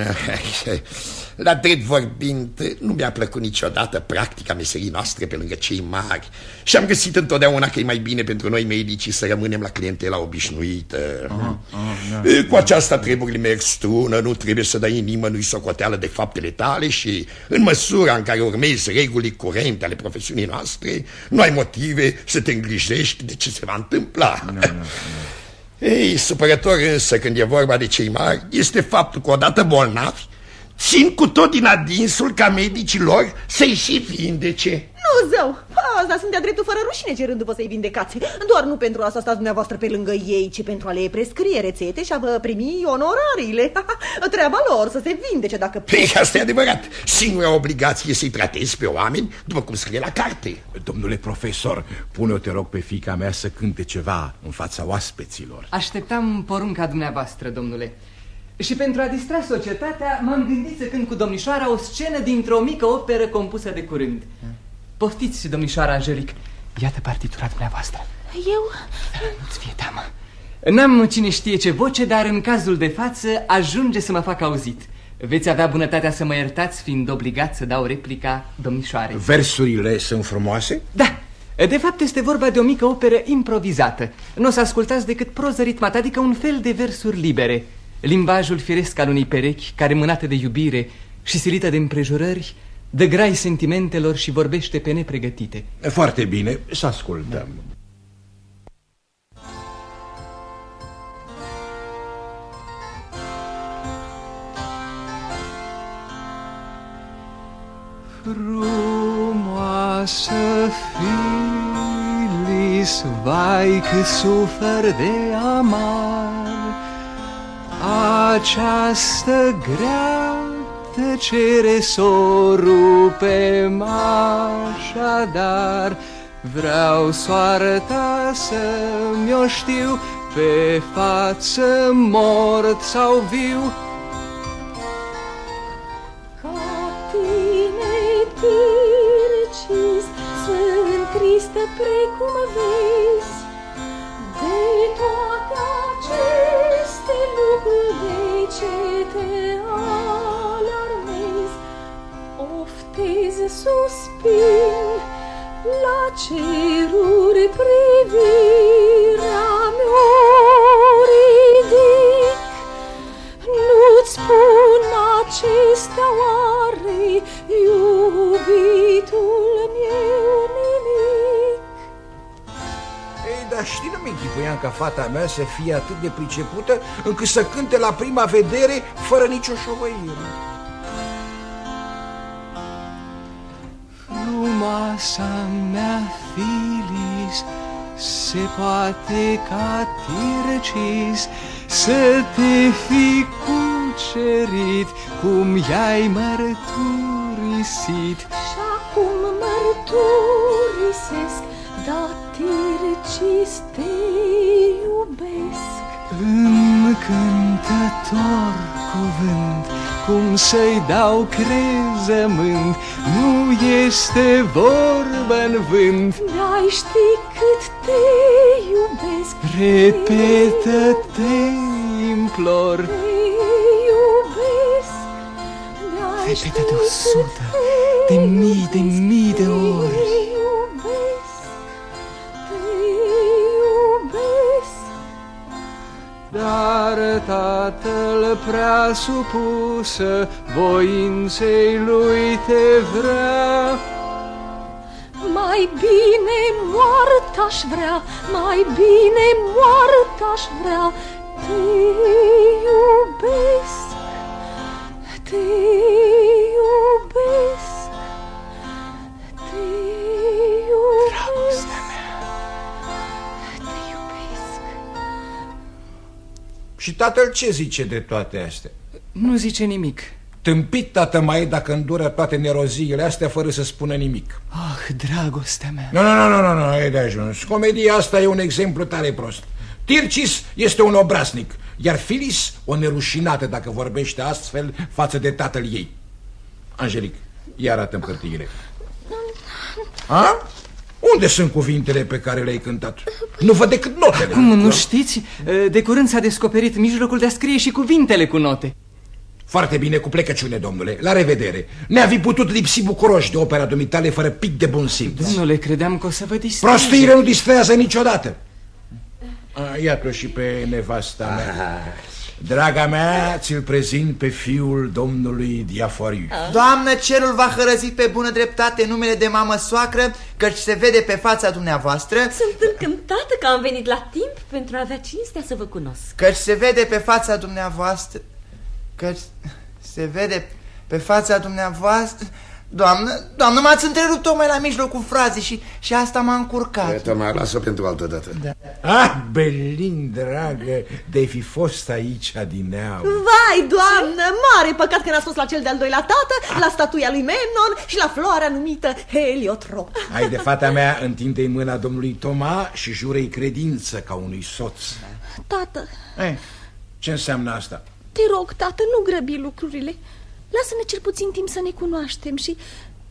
La drept vorbind, nu mi-a plăcut niciodată practica meserii noastre pe lângă cei mari și am găsit întotdeauna că e mai bine pentru noi medicii să rămânem la clientela obișnuită. Cu aceasta treburile merg strună, nu trebuie să dai nimănui socoteală de faptele tale și, în măsura în care urmezi regulile curente ale profesiunii noastre, nu ai motive să te îngrijești de ce se va întâmpla. Ei, supărător însă când e vorba de cei mari este faptul că odată bolnavi țin cu tot din adinsul ca medicii lor să-i și vindece. Nu, zău, asta sunt de-a dreptul fără rușine cerându-vă să-i vindecați. Doar nu pentru asta stați dumneavoastră pe lângă ei, ci pentru a le prescrie rețete și a vă primi onorariile. Treaba lor să se vindece dacă... Păi, asta e adevărat. Singura obligație e să-i tratezi pe oameni după cum scrie la carte. Domnule profesor, pune-o, te rog, pe fiica mea să cânte ceva în fața oaspeților. Așteptam porunca dumneavoastră, domnule. Și pentru a distra societatea, m-am gândit să cânt cu domnișoara o scenă dintr-o mică operă compusă de curând. Poftiți, domnișoara Angelic, iată partitura dumneavoastră. Eu? Nu-ți fie teamă. N-am cine știe ce voce, dar în cazul de față ajunge să mă fac auzit. Veți avea bunătatea să mă iertați, fiind obligat să dau replica domnișoarei. Versurile sunt frumoase? Da. De fapt este vorba de o mică operă improvizată. Nu o să ascultați decât proză ritmată, adică un fel de versuri libere. Limbajul firesc al unei perechi care, mânată de iubire și silită de împrejurări, dă grai sentimentelor și vorbește pe nepregătite. Foarte bine, să ascultăm. Frumoasă Filis, vai cât sufăr de amar, această grea tăcere s-o rupem așadar. Vreau soarta să-mi-o știu, pe față mort sau viu. Tircis, sunt tristă precum vezi, de toate aceste lucruri, de ce te alarmezi? Oftez, suspin, la ceruri privirea mea ridic. Nu-ți spun acestea oare, iubitul meu, nimic? Ei, dar știi, nu mi-închipuiam ca fata mea să fie atât de pricepută încât să cânte la prima vedere fără nicio șovăire. Frumoasa mea Filis, se poate ca Tircis să te fi cucerit cum i-ai mărturisit. Și acum mărturisesc, da, Tircis, te iubesc. Încântător cuvânt, cum să-i dau crezământ, nu este vorbă în vânt. De-ai ști cât te iubesc, repetă-te, implor. te iubesc. Repetă-te 100 de mii de mii de ori. Dar tatăl prea supusă voinței lui te vrea. Mai bine moart-aș vrea, mai bine moart-aș vrea. Te iubesc, te iubesc, te iubesc. Dragostea mea. Te iubesc. Și tatăl ce zice de toate astea? Nu zice nimic. Tâmpit tată mai e dacă îndură toate neroziile astea fără să spună nimic. Ah, dragostea mea. Nu, e de ajuns. Comedia asta e un exemplu tare prost. Tircis este un obraznic, iar Filis o nerușinată dacă vorbește astfel față de tatăl ei. Angelic, ia arată-mi hârtiile. A? Unde sunt cuvintele pe care le-ai cântat? Nu văd decât notele. Cum, nu știți? De curând s-a descoperit mijlocul de a scrie și cuvintele cu note. Foarte bine, cu plecăciune, domnule. La revedere. Ne-a fi putut lipsi bucuroși de opera dumitale fără pic de bun simț. Domnule, credeam că o să vă distreze. Prostiile nu distrează niciodată. Iată și pe nevasta mea. Draga mea, ți-l prezint pe fiul domnului Diaforiu. Doamnă, cerul va hărăzi pe bună dreptate numele de mamă soacră, căci se vede pe fața dumneavoastră. Sunt încântată că am venit la timp pentru a avea cinstea să vă cunosc. Căci se vede pe fața dumneavoastră. Căci se vede pe fața dumneavoastră. Doamnă, m-ați întrerupt tocmai la mijlocul frazei și asta m-a încurcat. Toma, lasă pentru altă dată. Da. Belin, dragă, de-ai fi fost aici adineauri. Vai, doamnă, mare păcat că n-ați fost la cel de-al doilea tată, la statuia lui Memnon și la floarea numită Heliotrop. Hai de fata mea, întinde-i mâna domnului Toma și jură-i credință ca unui soț. Tată. Ce înseamnă asta? Te rog, tată, nu grăbi lucrurile. Lasă-ne cel puțin timp să ne cunoaștem și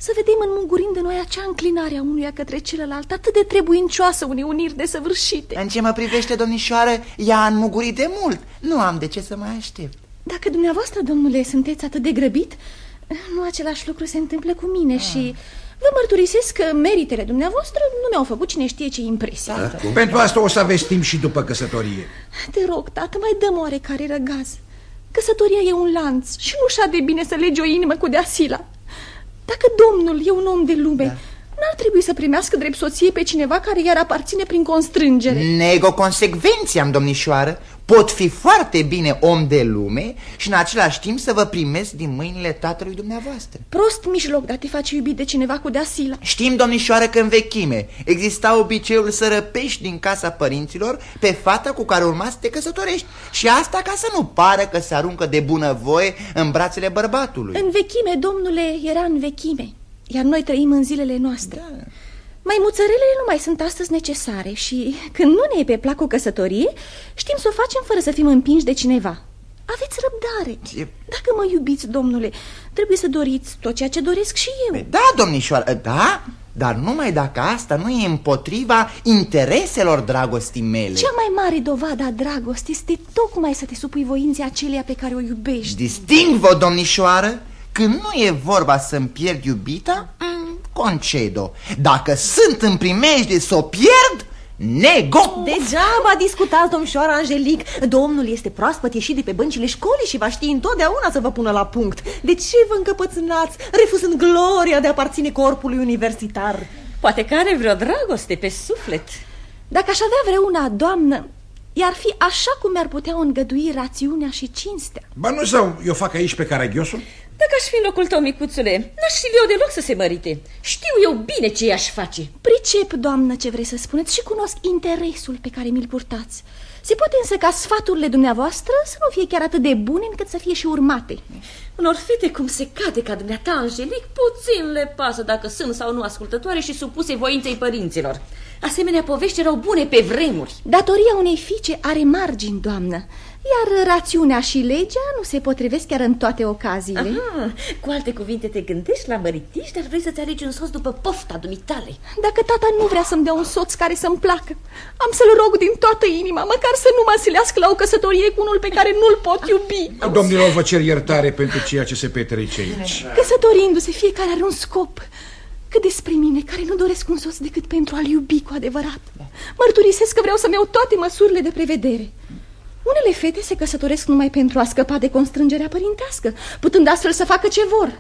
Să vedem înmugurind în noi acea înclinare a unuia către celălalt, atât de trebuincioasă unei uniri desăvârșite. În ce mă privește, domnișoară, ea a înmugurit de mult. Nu am de ce să mai aștept. Dacă dumneavoastră, domnule, sunteți atât de grăbit, nu același lucru se întâmplă cu mine și vă mărturisesc că meritele dumneavoastră nu mi-au făcut cine știe ce impresie. Pentru asta o să aveți timp și după căsătorie. Te rog, tată, mai dăm oarecare răgaz. Căsătoria e un lanț și nu șa de bine să legi o inimă cu deasila. Dacă domnul e un om de lume, n-ar trebui să primească drept soție pe cineva care i-ar aparține prin constrângere. Nego consecvențiam, domnișoară. Pot fi foarte bine om de lume și în același timp să vă primesc din mâinile tatălui dumneavoastră. Prost mijloc de a te face iubit de cineva cu deasila. Știm, domnișoară, că în vechime exista obiceiul să răpești din casa părinților pe fata cu care urma să te căsătorești. Și asta ca să nu pară că se aruncă de bunăvoie în brațele bărbatului. În vechime, domnule, era în vechime, iar noi trăim în zilele noastre. Maimuțărelele nu mai sunt astăzi necesare și când nu ne e pe plac o căsătorie, știm să o facem fără să fim împinși de cineva. Aveți răbdare. Dacă mă iubiți, domnule, trebuie să doriți tot ceea ce doresc și eu. Da, domnișoară, da, dar numai dacă asta nu e împotriva intereselor dragostii mele. Cea mai mare dovadă a dragostei este tocmai să te supui voinței aceleia pe care o iubești. Disting-vă, domnișoară, când nu e vorba să-mi pierd iubita, concedo. Dacă sunt în primejde să o pierd, nego! Degeaba discutați, domnișoară Angelic. Domnul este proaspăt ieșit de pe băncile școlii și va ști întotdeauna să vă pună la punct. De ce vă încăpățânați, refuzând gloria de a aparține corpului universitar? Poate că are vreo dragoste pe suflet. Dacă aș avea vreuna, doamnă, i-ar fi așa cum mi-ar putea îngădui rațiunea și cinstea. Ba nu, sau eu fac aici pe caragiosul? Dacă aș fi în locul tău, micuțule, n-aș fi eu deloc să se mărite. Știu eu bine ce i-aș face. Pricep, doamnă, ce vrei să spuneți și cunosc interesul pe care mi-l purtați. Se poate însă ca sfaturile dumneavoastră să nu fie chiar atât de bune încât să fie și urmate. Unor fete cum se cade ca dumneata, Angelic, puțin le pasă dacă sunt sau nu ascultătoare și supuse voinței părinților. Asemenea povești erau bune pe vremuri. Datoria unei fiice are margini, doamnă, iar rațiunea și legea nu se potrivesc chiar în toate ocaziile. Aha, cu alte cuvinte te gândești la măritiș, dar vrei să-ți alegi un soț după pofta dumitale. Dacă tata nu vrea să-mi dea un soț care să-mi placă, am să-l rog din toată inima, măcar să nu mă silească la o căsătorie cu unul pe care nu-l pot iubi. Domnilor, vă cer iertare pentru ceea ce se petrece aici. Căsătorindu-se, fiecare are un scop. Cât despre mine, care nu doresc un soț decât pentru a-l iubi cu adevărat. Mărturisesc că vreau să-mi iau toate măsurile de prevedere. Unele fete se căsătoresc numai pentru a scăpa de constrângerea părintească, putând astfel să facă ce vor.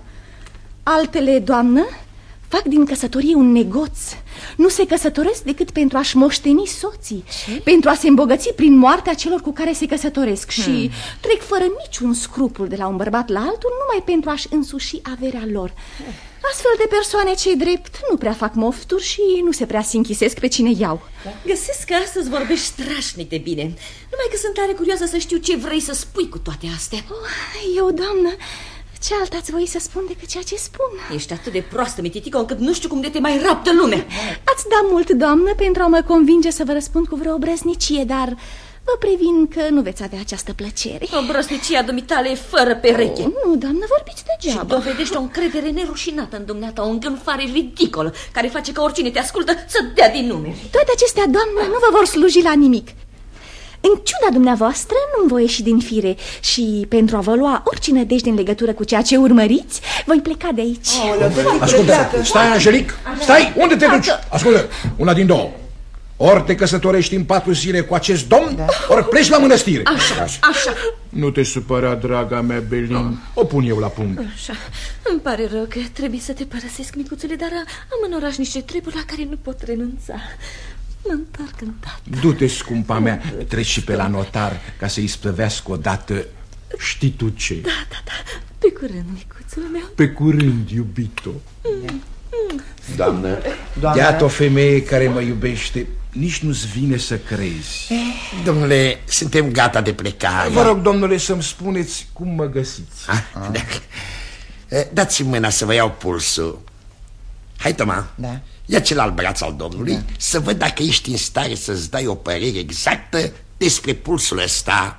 Altele, doamnă, fac din căsătorie un negoț. Nu se căsătoresc decât pentru a-și moșteni soții, pentru a se îmbogăți prin moartea celor cu care se căsătoresc și trec fără niciun scrupul de la un bărbat la altul numai pentru a-și însuși averea lor. Astfel de persoane, cei drept, nu prea fac mofturi și nu se prea sinchisesc pe cine iau. Găsesc că astăzi vorbești strașnic de bine. Numai că sunt tare curioasă să știu ce vrei să spui cu toate astea. Eu, doamnă, ce alt ați voi să spun decât ceea ce spun? Ești atât de proastă, mititică, încât nu știu cum de te mai raptă lumea. Ați dat mult, doamnă, pentru a mă convinge să vă răspund cu vreo obrăznicie, dar vă previn că nu veți avea această plăcere. Obrăznicia dumitale e fără pereche. Nu, doamnă, vorbiți degeaba. Și dovedește o încredere nerușinată în dumneata, o îngânfare ridicolă, care face ca oricine te ascultă să dea din numeri. Toate acestea, doamnă, nu vă vor sluji la nimic. În ciuda dumneavoastră nu-mi voi ieși din fire și pentru a vă lua orice nădejde în legătură cu ceea ce urmăriți, voi pleca de aici. Ascultă, stai, Angelic, stai, unde te duci? Ascultă, una din două. Ori te căsătorești în 4 zile cu acest domn, ori pleci la mănăstire. Așa. Nu te supăra, draga mea, Belin. O pun eu la punct. Așa. Îmi pare rău că trebuie să te părăsesc, micuțule, dar am în oraș niște treburi la care nu pot renunța. Mă întorc îndată. Du-te, scumpa mea, treci și pe la notar ca să-i spăvească odată. Știi tu ce? Da. Pe curând, micuțul meu. Pe curând, iubito. Doamnă, iată o femeie care mă iubește. Nici nu-ți vine să crezi. Domnule, suntem gata de plecare. Vă rog, domnule, să-mi spuneți cum mă găsiți. Dați-mi mâna să vă iau pulsul. Hai, Toma, ia celălalt braț al domnului, să văd dacă ești în stare să-ți dai o părere exactă despre pulsul ăsta.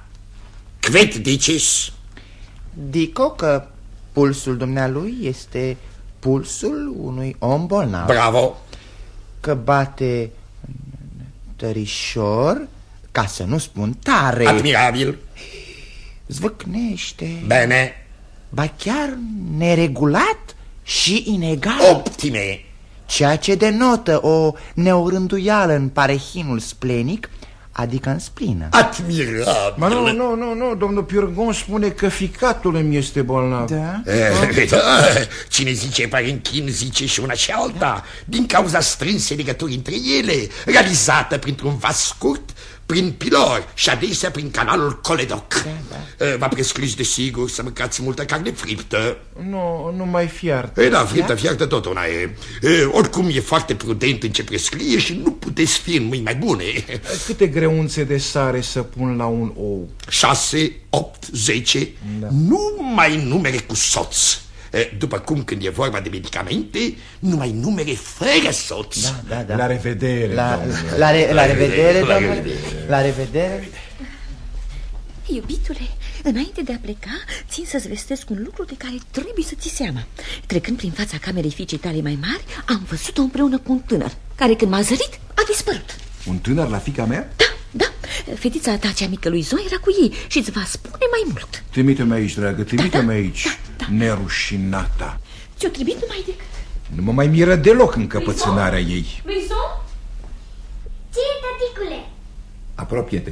Quet dicis? Dico că pulsul dumnealui este pulsul unui om bolnav. Bravo! Că bate tărișor, ca să nu spun tare. Admirabil! Zvâcnește. Bine. Ba chiar neregulat și inegal. Optime! Ceea ce denotă o neorânduială în parehinul splenic, adică în splină. Admirabil! Nu, domnul Purgon spune că ficatul îmi este bolnav. Da? Cine zice parenchin zice și una și alta, din cauza strânse legături între ele, realizată printr-un vas scurt, prin pilor și adesea prin canalul Coledoc. V-a prescris, desigur, să mâncați multă carne friptă. Nu mai fiartă. Da, fiartă tot una e. Oricum e foarte prudent în ce prescrie și nu puteți fi în mâini mai bune. Câte greunțe de sare să pun la un ou? 6, 8, 10, numai numere cu soț. După cum când e vorba de medicamente, numai numere fără soț. Da. La revedere, la revedere, domnule. La revedere. Iubitule, înainte de a pleca, țin să-ți vestesc un lucru de care trebuie să ți seama. Trecând prin fața camerei fiicei tale mai mari, am văzut-o împreună cu un tânăr, care când m-a zărit, a dispărut. Un tânăr la fiica mea? Da, fetița ta cea mică lui Zoe era cu ei și îți va spune mai mult. Trimite-mă aici, dragă, trimite-mă aici, nerușinata. Ți-o trimit numai decât. Nu mă mai miră deloc încăpățânarea ei. Luizo? Ce e, tăticule? Apropie-te.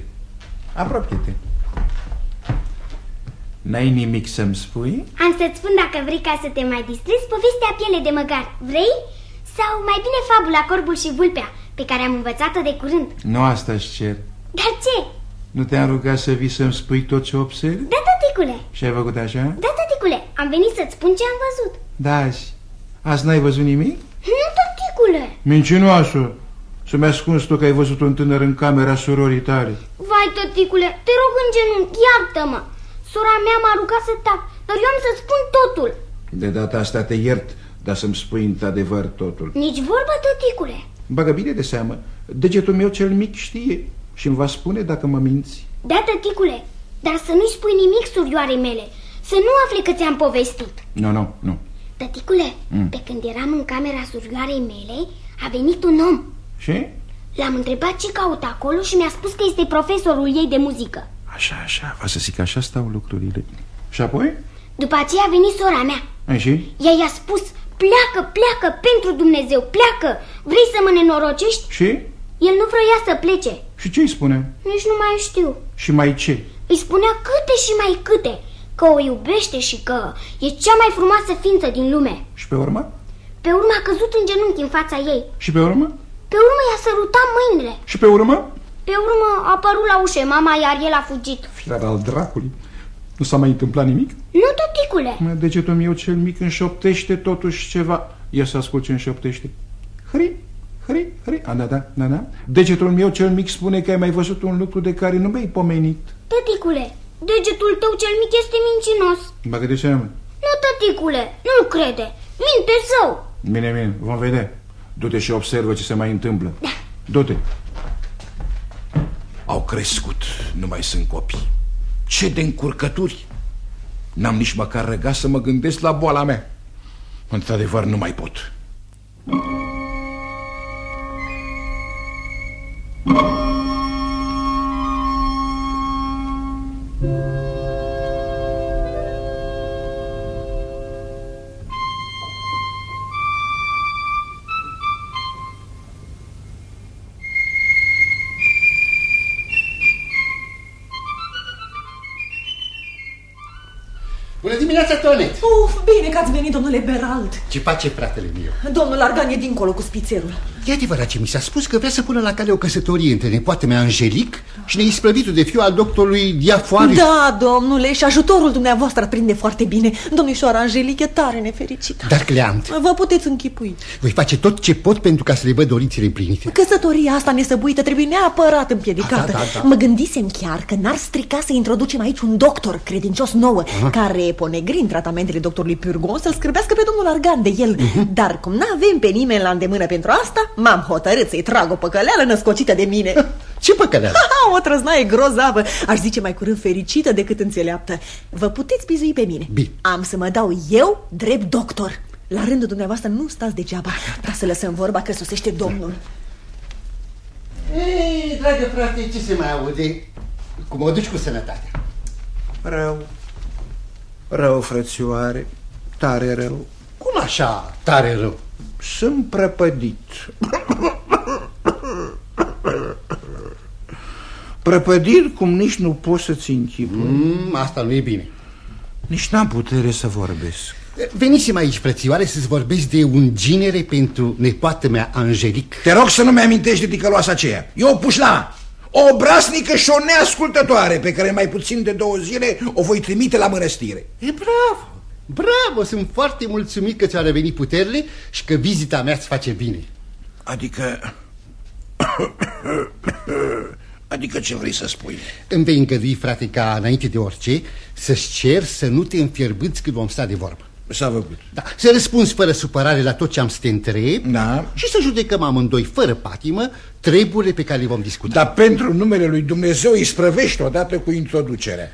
N-ai nimic să-mi spui? Am să-ți spun, dacă vrei, ca să te mai distrezi, povestea Piele de Măgar. Vrei? Sau mai bine fabula Corbul și Vulpea, pe care am învățat-o de curând. Nu asta-și cer. Dar ce? Nu te-am rugat să vii să-mi spui tot ce observi? Da, tăticule. Și ai făcut așa? Da, tăticule, am venit să-ți spun ce am văzut. Da, azi n-ai văzut nimic? Nu, tăticule. Mincinoasă! Să-mi ascunzi tu că ai văzut un tânăr în camera surorii tale. Vai, tăticule, te rog în genunchi, iartă-mă. Sora mea m-a rugat să tac, dar eu am să spun totul. De data asta te iert, dar să-mi spui într-adevăr totul. Nici vorba, tăticule. Bagă bine de seamă, degetul meu cel mic știe și îmi va spune dacă mă minți. Da, tăticule, dar să nu-i spui nimic surioarei mele, să nu afle că ți-am povestit. Nu. Tăticule, pe când eram în camera surioarei mele, a venit un om. Și? L-am întrebat ce caută acolo și mi-a spus că este profesorul ei de muzică. Așa, va să zic, așa stau lucrurile. Și apoi? După aceea a venit sora mea. Și? Ea i-a spus, pleacă, pentru Dumnezeu, pleacă, vrei să mă nenorocești? Și? El nu vroia să plece. Și ce-i spune? Nici nu mai știu. Și mai ce? Îi spunea câte și mai câte, că o iubește și că e cea mai frumoasă ființă din lume. Și pe urmă? Pe urmă a căzut în genunchi în fața ei. Și pe urmă? Pe urmă i-a sărutat mâinile. Și pe urmă? Pe urmă a apărut la ușă mama, iar el a fugit. Firar al dracului. Nu s-a mai întâmplat nimic? Nu, tăticule. Degetul meu cel mic înșoptește totuși ceva. Ia să ascult ce înșoptește. Hri. Da. Degetul meu cel mic spune că ai mai văzut un lucru de care nu mi-ai pomenit. Tăticule, degetul tău cel mic este mincinos. Bagă de seamă. Nu, tăticule, nu-l crede. Minte zău. Bine, vom vedea. Du-te și observă ce se mai întâmplă. Da. Du-te. Au crescut, nu mai sunt copii. Ce de încurcături. N-am nici măcar răgaz să mă gândesc la boala mea. Într-adevăr, nu mai pot. Bună dimineața, Tonet! Bine că ați venit, domnule Berald. Ce face, fratele meu? Domnul Argan e dincolo cu spițerul. E adevărat ce mi s-a spus, că vrea să pună la cale o căsătorie între nepoată mea Angelic și neisprăvitul de fiu al doctorului Diafoarius. Da, domnule, și ajutorul dumneavoastră prinde foarte bine. Domnișoara Angelic e tare nefericită. Dar, Cleant, vă puteți închipui. voi face tot ce pot pentru ca să le văd dorințele împlinite. Căsătoria asta nesăbuită trebuie neapărat împiedicată. Da. Mă gândisem chiar că n-ar strica să introducem aici un doctor credincios nouă, care ponegri în tratamentele doctorului Purgon să-l scârbească pe domnul Argan de el. Dar cum n-avem pe nimeni la îndemână pentru asta, m-am hotărât să-i trag o păcăleală născocită de mine. Ce păcăleală? O trăznaie grozavă, aș zice mai curând fericită decât înțeleaptă. Vă puteți bizui pe mine. Bine. Am să mă dau eu drept doctor. La rândul dumneavoastră nu stați degeaba, ca să lăsăm vorba că sosește domnul. Ei, dragă frate, ce se mai aude? Cum o duci cu sănătatea? Rău. Rău, frățioare. Tare rău. Cum așa tare rău? Sunt prăpădit. Prăpădit cum nici nu poți să-ți închipui. Asta nu e bine. Nici n-am putere să vorbesc. Venisem aici, frățioare, să-ți vorbesc de un ginere pentru nepoată mea, Angelic. Te rog să nu-mi amintești de ticăloasa aceea. E o pușla, o obraznică și o neascultătoare, pe care mai puțin de 2 zile o voi trimite la mănăstire. E bravo, bravo, sunt foarte mulțumit că ți-au revenit puterile și că vizita mea îți face bine. Adică... Adică ce vrei să spui? Îmi vei îngădui, frate, ca înainte de orice să-ți cer să nu te înfierbâți când vom sta de vorbă. S-a făcut. Da, să răspunzi fără supărare la tot ce am să te întreb. Da. Și să judecăm amândoi fără patimă treburile pe care le vom discuta. Dar pentru numele lui Dumnezeu îi sprăvești odată cu introducerea.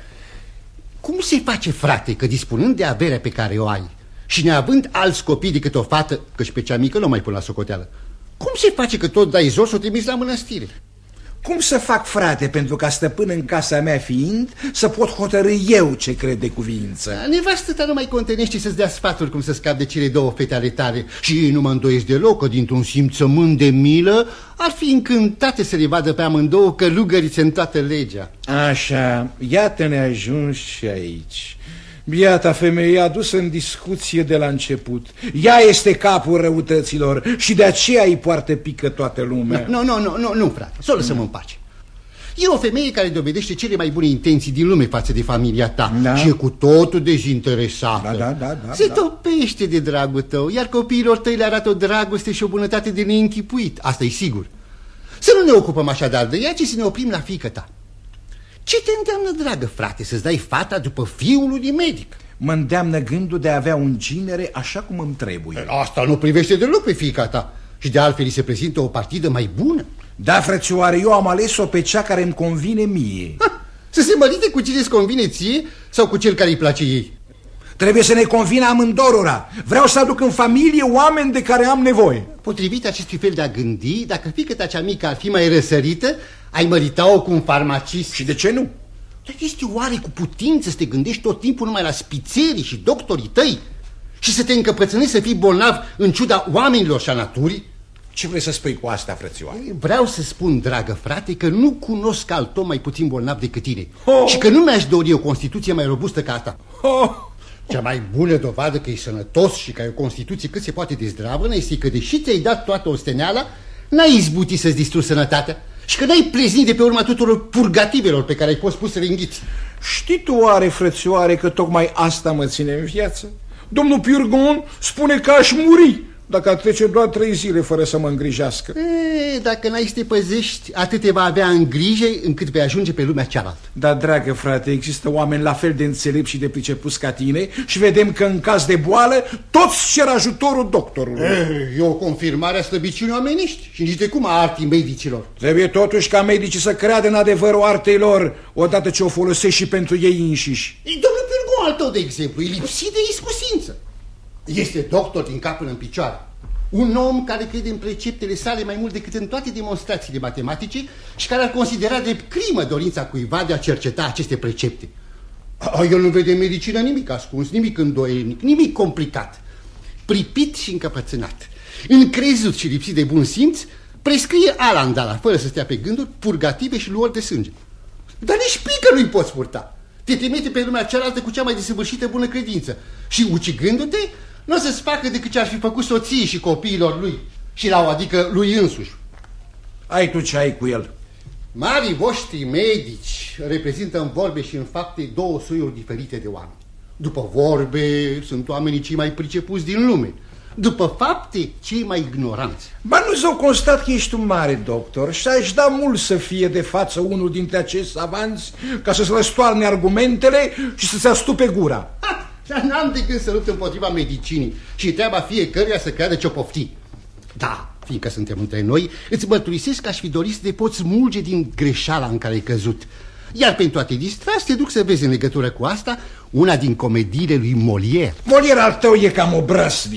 Cum se face, frate, că dispunând de averea pe care o ai și neavând alți copii decât o fată, căci pe cea mică nu mai pun la socoteală, cum se face că tot dai jos să o trimiți la mănăstire? Cum să fac, frate, pentru ca stăpân în casa mea fiind, să pot hotărâi eu ce cred de cuvință? Nevastă ta nu mai contenește să-ți dea sfaturi cum să scapi de cele 2 fete ale tale. Și nu mă îndoiesc deloc că dintr-un simțământ de milă ar fi încântate să le vadă pe amândouă călugărițe în toată legea. Așa, iată-ne ajuns și aici. Biata femeie adusă în discuție de la început. Ea este capul răutăților și de aceea îi poartă pică toată lumea. Nu, frate, să o lăsăm în pace. E o femeie care dovedește cele mai bune intenții din lume față de familia ta. Da. Și e cu totul dezinteresată. Da, se topește de dragul tău, iar copiilor tăi le arată o dragoste și o bunătate de neînchipuit. Asta e sigur. Să nu ne ocupăm așadar de ea, ci să ne oprim la fiică ta. Ce te îndeamnă, dragă frate, să-ți dai fata după fiul lui medic? Mă îndeamnă gândul de a avea un ginere așa cum îmi trebuie. Asta nu privește deloc pe fiica ta. Și de altfel îi se prezintă o partidă mai bună. Da, frățioare, eu am ales-o pe cea care îmi convine mie. Să se mărite cu cine îți convine ție sau cu cel care îi place ei? Trebuie să ne convină amândorura. Vreau să aduc în familie oameni de care am nevoie. Potrivit acestui fel de a gândi, dacă fiica cea mică ar fi mai răsărită, ai mărita-o cu un farmacist. Și de ce nu? Dar este oare cu putință să te gândești tot timpul numai la spițerii și doctorii tăi? Și să te încăpățânești să fii bolnav în ciuda oamenilor și a naturii? Ce vrei să spui cu asta, frățioare? Vreau să spun, dragă frate, că nu cunosc alt om mai puțin bolnav decât tine. Și că nu mi-aș dori o constituție mai robustă ca asta. Cea mai bună dovadă că e sănătos și că ai o constituție cât se poate de zdravână este că, deși ți-ai dat toată osteneala, n-ai izbutit să-ți distrugi sănătatea și că n-ai pleznit de pe urma tuturor purgativelor pe care ai fost pus să le înghiți. Știi tu, oare, frățioare, că tocmai asta mă ține în viață? Domnul Purgon spune că aș muri dacă ar trece doar 3 zile fără să mă îngrijească. Dacă n-ai să te păzești, atât te va avea în grijă încât vei ajunge pe lumea cealaltă. Dar, dragă frate, există oameni la fel de înțelepți și de pricepuți ca tine și vedem că în caz de boală toți cer ajutorul doctorului. E o confirmare a slăbiciunii omenești și nici de cum a artii medicilor. Trebuie totuși ca medicii să creadă în adevărul artei lor odată ce o folosesc și pentru ei înșiși. Domnul Purgon al tău, de exemplu, e lipsit de iscusință. Este doctor din cap până în picioare. Un om care crede în preceptele sale mai mult decât în toate demonstrațiile matematice și care ar considera de crimă dorința cuiva de a cerceta aceste precepte. El nu vede în medicină nimic ascuns, nimic îndoielnic, nimic complicat. Pripit și încăpățânat, încrezut și lipsit de bun simț, prescrie alandala, fără să stea pe gânduri, purgative și luări de sânge. Dar nici pică nu-i poți purta. Te trimite pe lumea cealaltă cu cea mai desăvârșită bună credință și, ucigându-te, nu o să-ți facă decât ce ar fi făcut soției și copiilor lui și adică lui însuși. Ai tu ce ai cu el. Marii voștri medici reprezintă în vorbe și în fapte 2 soiuri diferite de oameni. După vorbe sunt oamenii cei mai pricepuți din lume, după fapte cei mai ignoranți. Ba nu s-o constat că ești un mare doctor și aș da mult să fie de față unul dintre acești savanți ca să-ți răstoarne argumentele și să-ți astupe gura. Dar n-am de gând să lupt împotriva medicinii și treaba fiecăruia să creadă ce-o pofti. Da, fiindcă suntem între noi, îți mărturisesc că aș fi dorit să te poți smulge din greșeala în care ai căzut. Iar pentru a te distra, te duc să vezi în legătură cu asta una din comediile lui Molière. Molière al tău e cam obraznic.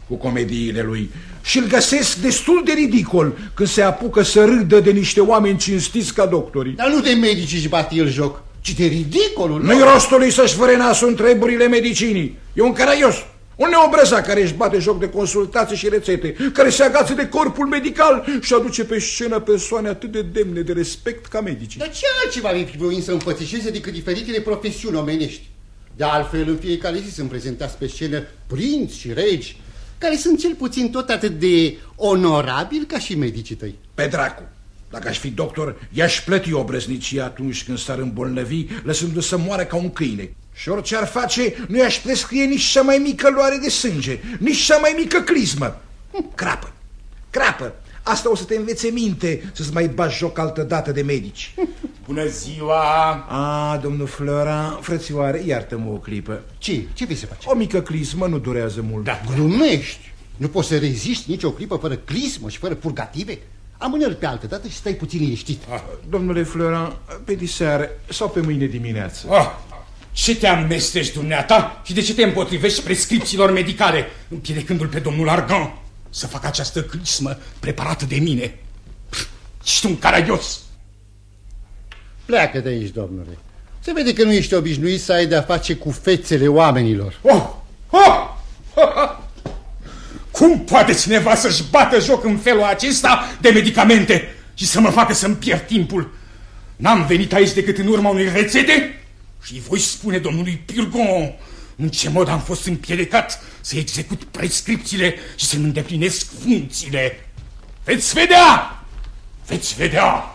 cu comediile lui și îl găsesc destul de ridicol când se apucă să râdă de niște oameni cinstiți ca doctorii. Dar nu de medici își bate el joc, ci de ridicolul. Nu-i rostul lui să-și făre nasul în treburile medicinii. E un caraios, un neobrăzac care își bate joc de consultații și rețete, care se agață de corpul medical și aduce pe scenă persoane atât de demne de respect ca medicii. Dar ce altceva mi-i voit să împățișeze decât diferitele profesiuni omenești? De altfel, în fiecare zi sunt prezentați pe scenă prinți și regi, care sunt cel puțin tot atât de onorabili ca și medicii tăi. Pe dracu! Dacă aș fi doctor, i-aș plăti o brăznicie atunci când s-ar îmbolnăvi, lăsându-l să moară ca un câine. Și orice ar face, nu i-aș prescrie nici cea mai mică luare de sânge, nici cea mai mică clismă. Crapă! Crapă! Asta o să te învețe minte, să-ți mai bagi joc altă dată de medici. Bună ziua! Domnul Flora, frățioare, iartă-mă o clipă. Ce vrei să faci? O mică clismă nu durează mult. Da, glumești! Nu poți să reziști nicio clipă fără clismă și fără purgative? Amână-l pe altă dată și stai puțin liniștit. Domnule Flora, pe diseară sau pe mâine dimineață. Ce te amesteci dumneata și de ce te împotrivești prescripțiilor medicale, împiedicându-l pe domnul Argan să facă această clismă preparată de mine? Ești un caraios! Pleacă de aici, domnule. Se vede că nu ești obișnuit să ai de-a face cu fețele oamenilor. Cum poate cineva să-și bată joc în felul acesta de medicamente și să mă facă să-mi pierd timpul? N-am venit aici decât în urma unei rețete și îi voi spune domnului Purgon în ce mod am fost împiedicat să execut prescripțiile și să-mi îndeplinesc funcțiile. Veți vedea! Veți vedea!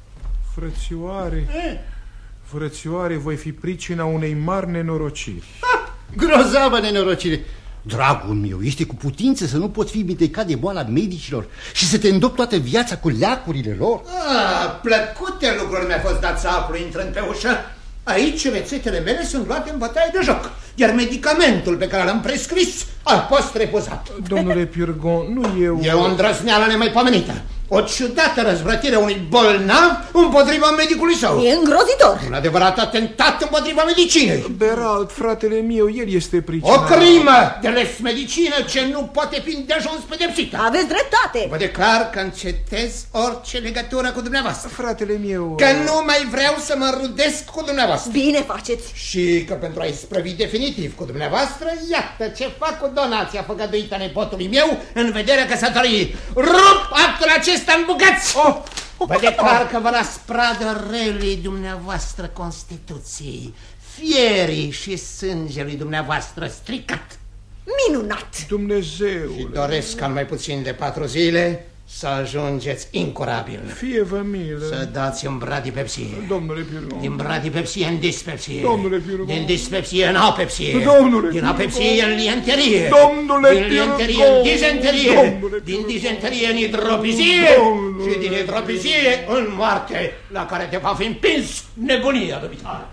Frățioare, voi fi pricina unei mari nenorociri. Grozavă nenorocire! Dragul meu, este cu putință să nu poți fi vindecat de boala medicilor și să te îndopi toată viața cu leacurile lor? Plăcute lucruri mi-a fost dat să aflu intrând pe ușă. Aici rețetele mele sunt luate în bătaie de joc, iar medicamentul pe care l-am prescris a fost refuzat. Domnule Purgon, nu eu... E o îndrăzneală nemaipomenită. O ciudată răzvrătire a unui bolnav împotriva medicului său. E îngrozitor. Un adevărat atentat împotriva medicinei. Beralt, fratele meu, el este pricina. O crimă de les medicină ce nu poate fi îndeajuns pedepsită. Aveți dreptate. Vă declar că încetez orice legătură cu dumneavoastră. Fratele meu... Că nu mai vreau să mă rudesc cu dumneavoastră. Bine faceți. Și că pentru a isprăvi definitiv cu dumneavoastră, iată ce fac cu donația făgăduită nepotului meu în vederea căsătoriei. Rup actul acesta în bucăți! Vă declar că vă las pradă relii dumneavoastră Constituției, fierii și sângelui dumneavoastră stricat. Minunat! Dumnezeule! Și doresc ca în mai puțin de 4 zile să ajungeți incurabil. Fie-vă milă. Să dați în bradipepsie. Domnule Purgon. Din bradipepsie în dispepsie. Domnule Purgon. Din dispepsie în apepsie. Domnule Din apepsie în lienterie. Domnule Din lienterie în dizenterie. Din dizenterie în hidropizie. Și din hidropizie în moarte, la care te va fi împins nebunia dumitare.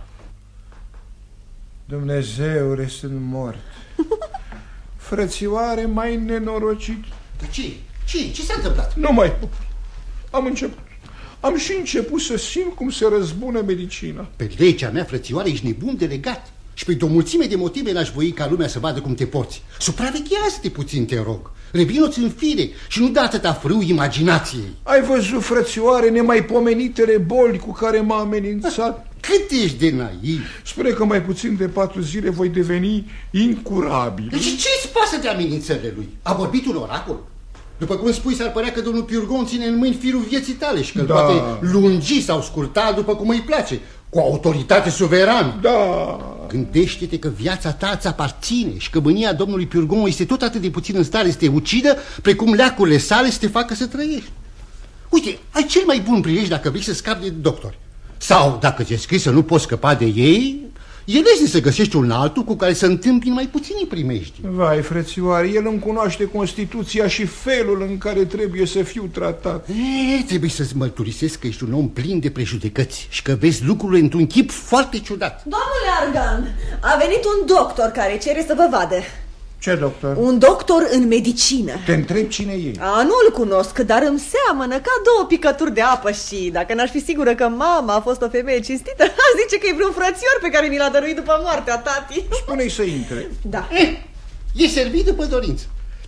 Dumnezeule, sunt mort. Frățioare, mai nenorocit. Dar ce s-a întâmplat? Nu mai am și început să simt cum se răzbună medicina. Pe legea mea, frățioare, ești nebun de legat. Și pe o mulțime de motive n-aș voi ca lumea să vadă cum te porți. Supraveghează-te puțin, te rog. Revino-ți în fire și nu da atâta frâu imaginației. Ai văzut, frățioare, nemaipomenitele boli cu care m-a amenințat? Cât ești de naiv? Spune că mai puțin de 4 zile voi deveni incurabil. Deci ce-ți pasă de amenințările lui? A vorbit un oracol? După cum spui, s-ar părea că domnul Purgon ține în mâini firul vieții tale și că îl poate lungi sau scurta după cum îi place, cu autoritate suverană. Da. Gândește-te că viața ta îți aparține și că mânia domnului Purgon este tot atât de puțin în stare să te ucidă, precum leacurile sale să te facă să trăiești. Uite, ai cel mai bun prilej dacă vrei să scapi de doctori. Sau, dacă ți-e scris să nu poți scăpa de ei, e lesne să găsești un altul cu care să întâmpini mai puțini primești. Vai, frățioare, el îmi cunoaște Constituția și felul în care trebuie să fiu tratat. Trebuie să-ți mărturisesc că ești un om plin de prejudecăți și că vezi lucrurile într-un chip foarte ciudat. Domnule Argan, a venit un doctor care cere să vă vadă. Ce doctor? Un doctor în medicină. Te întreb cine e. Nu-l cunosc, dar îmi seamănă ca 2 picături de apă și dacă n-aș fi sigură că mama a fost o femeie cinstită, aș zice că e vreun frățior pe care mi l-a dăruit după moartea tati. Spune-i să intre. Da. E servit după dorință.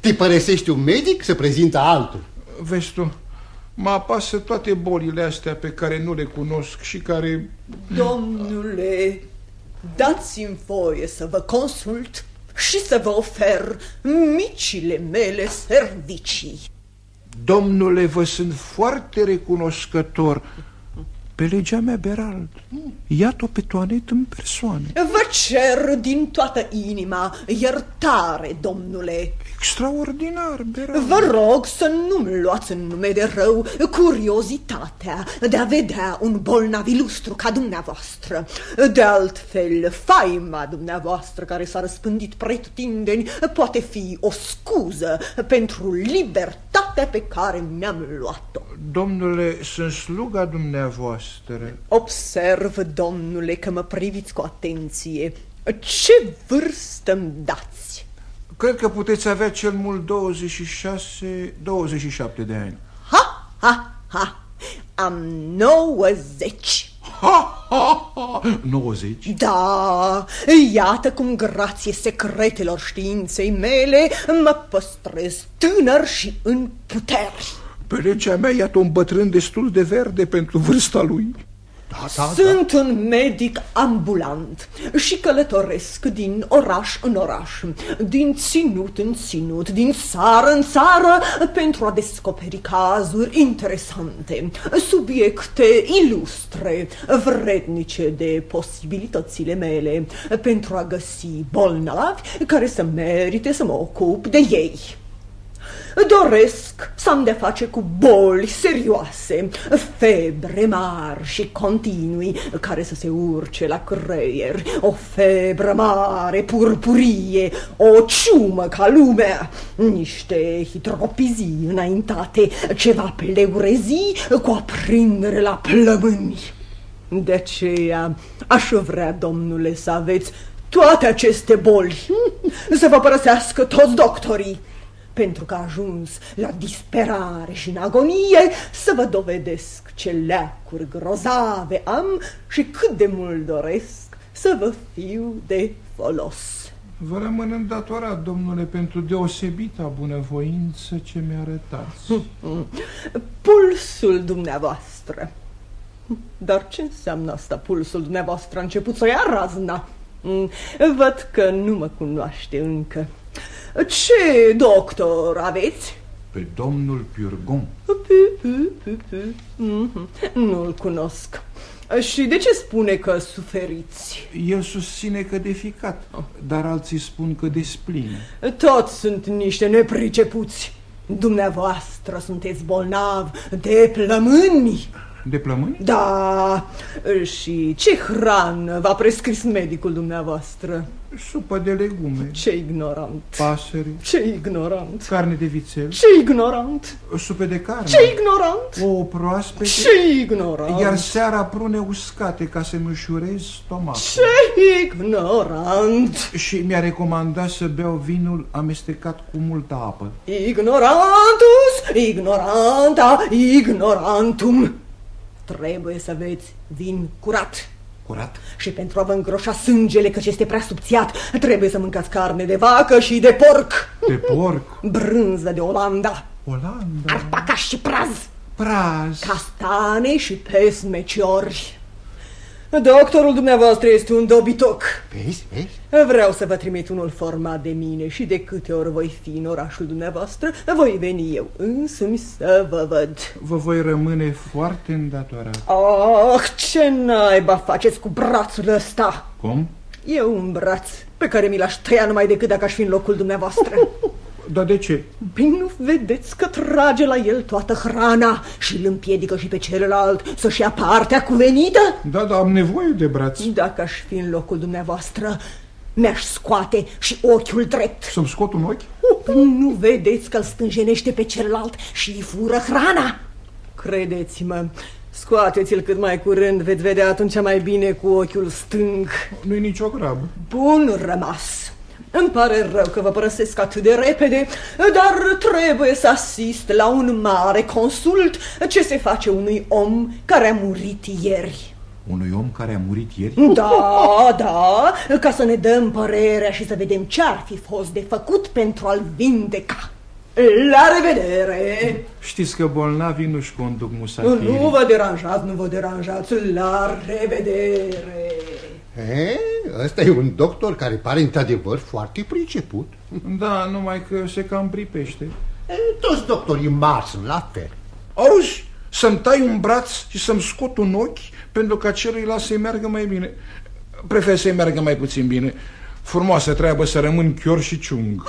Te părăsește un medic, se prezintă altul. Vezi tu, mă apasă toate bolile astea pe care nu le cunosc și care... Domnule, dați-mi voie să vă consult și să vă ofer micile mele servicii. Domnule, vă sunt foarte recunoscător. Pe legea mea, Berald, iată-o pe Toinette în persoană. Vă cer din toată inima iertare, domnule. Extraordinar, Berald. Vă rog să nu-mi luați în nume de rău curiozitatea de a vedea un bolnav ilustru ca dumneavoastră. De altfel, faima dumneavoastră care s-a răspândit pretutindeni poate fi o scuză pentru libertatea pe care mi-am luat-o. Domnule, sunt sluga dumneavoastră. Observ, domnule, că mă priviți cu atenție. Ce vârstă îmi dați? Cred că puteți avea cel mult 26-27 de ani. Ha, ha, ha! Am 90. Ha, ha, ha! 90? Da, iată cum, grație secretelor științei mele, mă păstrez tânăr și în puteri. Pe legea mea, iată un bătrân destul de verde pentru vârsta lui. Sunt un medic ambulant și călătoresc din oraș în oraș, din ținut în ținut, din țară în țară, pentru a descoperi cazuri interesante, subiecte ilustre, vrednice de posibilitățile mele, pentru a găsi bolnavi care să merite să mă ocup de ei. Doresc să am de face cu boli serioase, febre mari și continui care să se urce la creier, o febră mare, purpurie, o ciumă ca lumea, niște hidropizii înaintate, ceva pleurezii cu aprindere la plămâni. De aceea aș vrea, domnule, să aveți toate aceste boli, să vă părăsească toți doctorii, pentru că a ajuns la disperare și în agonie să vă dovedesc ce leacuri grozave am și cât de mult doresc să vă fiu de folos. Vă rămân îndatorat, domnule, pentru deosebita bunăvoință ce mi-a arătați. Pulsul dumneavoastră. Dar ce înseamnă asta, pulsul dumneavoastră? A început să ia razna. Văd că nu mă cunoaște încă. Ce doctor aveți? Pe domnul Purgon. Nu-l cunosc. Și de ce spune că suferiți? El susține că de ficat, dar alții spun că de splină. Toți sunt niște nepricepuți. Dumneavoastră sunteți bolnav de plămâni. De plămâni? Da. Și ce hrană v-a prescris medicul dumneavoastră? Supă de legume. Ce ignorant. Pasăre. Ce ignorant. Carne de vițel. Ce ignorant. Supe de carne. Ce ignorant. Ouă proaspete. Ce ignorant. Iar seara prune uscate ca să-mi ușurez stomacul. Ce ignorant. Și mi-a recomandat să beau vinul amestecat cu multă apă. Ignorantus, ignoranta, ignorantum. Trebuie să aveți vin curat. Curat? Și pentru a vă îngroșa sângele, căci este prea subțiat, trebuie să mâncați carne de vacă și de porc. De porc? Brânză de Olanda. Olanda? Arpacaș și praz. Praz. Castane și pesmeciori. Doctorul dumneavoastră este un dobitoc. Vezi? Vreau să vă trimit unul format de mine și de câte ori voi fi în orașul dumneavoastră, voi veni eu însumi să vă văd. Vă voi rămâne foarte îndatorat. Ah, ce naiba faceți cu brațul ăsta? Cum? E un braț pe care mi l-aș tăia numai decât dacă aș fi în locul dumneavoastră. Dar de ce? Păi nu vedeți că trage la el toată hrana și îl împiedică și pe celălalt să-și ia partea cuvenită? Da, dar am nevoie de braț. Dacă aș fi în locul dumneavoastră, mi-aș scoate și ochiul drept. Să-mi scot un ochi? Nu vedeți că îl stânjenește pe celălalt și îi fură hrana? Credeți-mă, scoateți-l cât mai curând, veți vedea atunci mai bine cu ochiul stâng. Nu-i nicio grabă. Bun rămas. Îmi pare rău că vă părăsesc atât de repede, dar trebuie să asist la un mare consult ce se face unui om care a murit ieri. Unui om care a murit ieri? Da, da, ca să ne dăm părerea și să vedem ce ar fi fost de făcut pentru a-l vindeca. La revedere! Știți că bolnavii nu-și conduc musafirii. Nu vă deranjați, nu vă deranjați. La revedere! Ăsta e un doctor care pare într-adevăr foarte priceput. Da, numai că se cam pripește. Toți doctorii mari sunt la fel. Auzi, să-mi tai un braț și să-mi scot un ochi pentru ca celuilalt să-i meargă mai bine. Prefer să-i meargă mai puțin bine. Frumoasă treabă să rămân chior și ciung.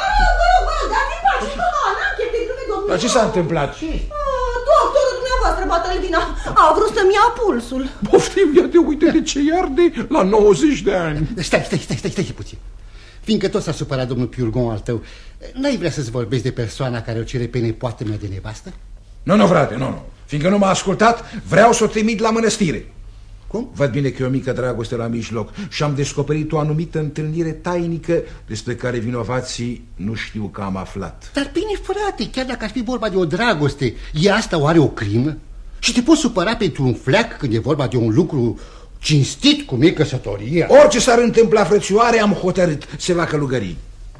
Dar ce s-a întâmplat? Doctorul dumneavoastră, Bătălvina, a vrut să-mi ia pulsul. Poftim, ia de uite de ce iarde la 90 de ani. Stai puțin. Fiindcă tot s-a supărat domnul Purgon al tău, n-ai vrea să-ți vorbești de persoana care o cere pe nepoată mea de nevastă? Nu, frate, nu. Fiindcă nu m-a ascultat, vreau să o trimit la mănăstire. Cum? Văd bine că e o mică dragoste la mijloc și am descoperit o anumită întâlnire tainică despre care vinovații nu știu că am aflat. Dar bine, frate, chiar dacă ar fi vorba de o dragoste, e asta oare o crimă? Și te poți supăra pentru un fleac când e vorba de un lucru cinstit cum e căsătoria? Orice s-ar întâmpla, frățioare, am hotărât, se va călugări.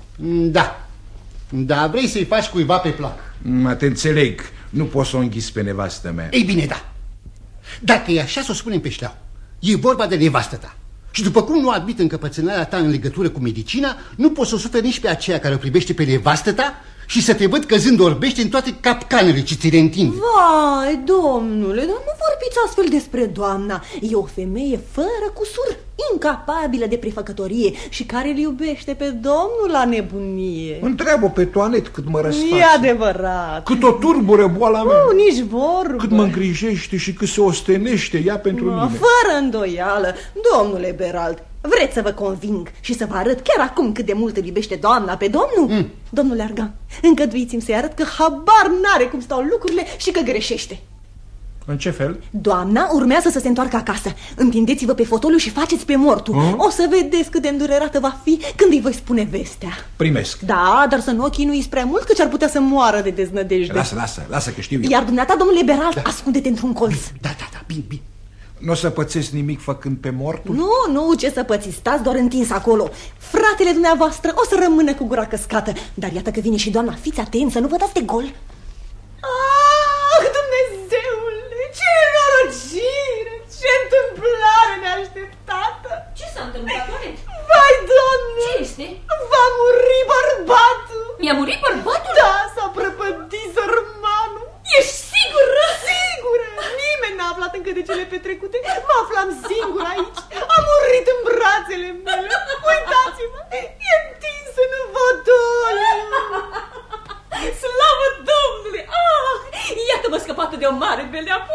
Da, vrei să-i faci cuiva pe plac. Te înțeleg, nu poți să o înghisi pe nevastă mea. Ei bine, da. Dacă e așa, să o spunem pe șleau. E vorba de nevastă ta. Și după cum nu admit încăpățânarea ta în legătură cu medicina, nu poți să o suferi nici pe aceea care o privește pe nevastă ta și să te văd căzând orbește în toate capcanele ce ți le întinde. Vai, domnule, dar nu vorbiți astfel despre doamna. E o femeie fără cusur, incapabilă de prefăcătorie și care îl iubește pe domnul la nebunie. Întreabă pe Toanet cât mă răsfață. E adevărat. Cât o turbură boala mea. Nu, nici vorbă. Cât mă îngrijește și cât se ostenește ea pentru mine. Fără îndoială, domnule Berald. Vreți să vă conving și să vă arăt chiar acum cât de mult îl iubește doamna pe domnul? Domnule Argan, încăduiți-mi să-i arăt că habar n-are cum stau lucrurile și că greșește. În ce fel? Doamna urmează să se întoarcă acasă. Întindeți-vă pe fotoliu și faceți pe mortul. O să vedeți cât de îndurerată va fi când îi voi spune vestea. Primesc. Da, dar să nu o chinuiți prea mult, că ce-ar putea să moară de deznădejde. Lasă că știu eu. Iar dumneata, domnule Berald, ascunde-te într-un colț. Da, bine. Nu o să pățesc nimic făcând pe mortul? Nu, ce să pățiți, stați doar întins acolo. Fratele dumneavoastră o să rămână cu gura căscată. Dar iată că vine și doamna, fiți atenți să nu vă dați de gol. Ah, Dumnezeule, ce nenorocire, ce întâmplare neașteptată. Ce s-a întâmplat, Toanet? Vai, doamne! Ce este? Va muri bărbatul. Mi-a murit bărbatul? Da, s-a prăpădit sărmanul. Ești sigură? Sigură! Nimeni n-a aflat încă de cele petrecute. Mă aflam singur aici. A murit în brațele mele. Uitați-vă, e întins în fotoliu. Slavă Domnului! Iată-mă scăpată de o mare beleapă.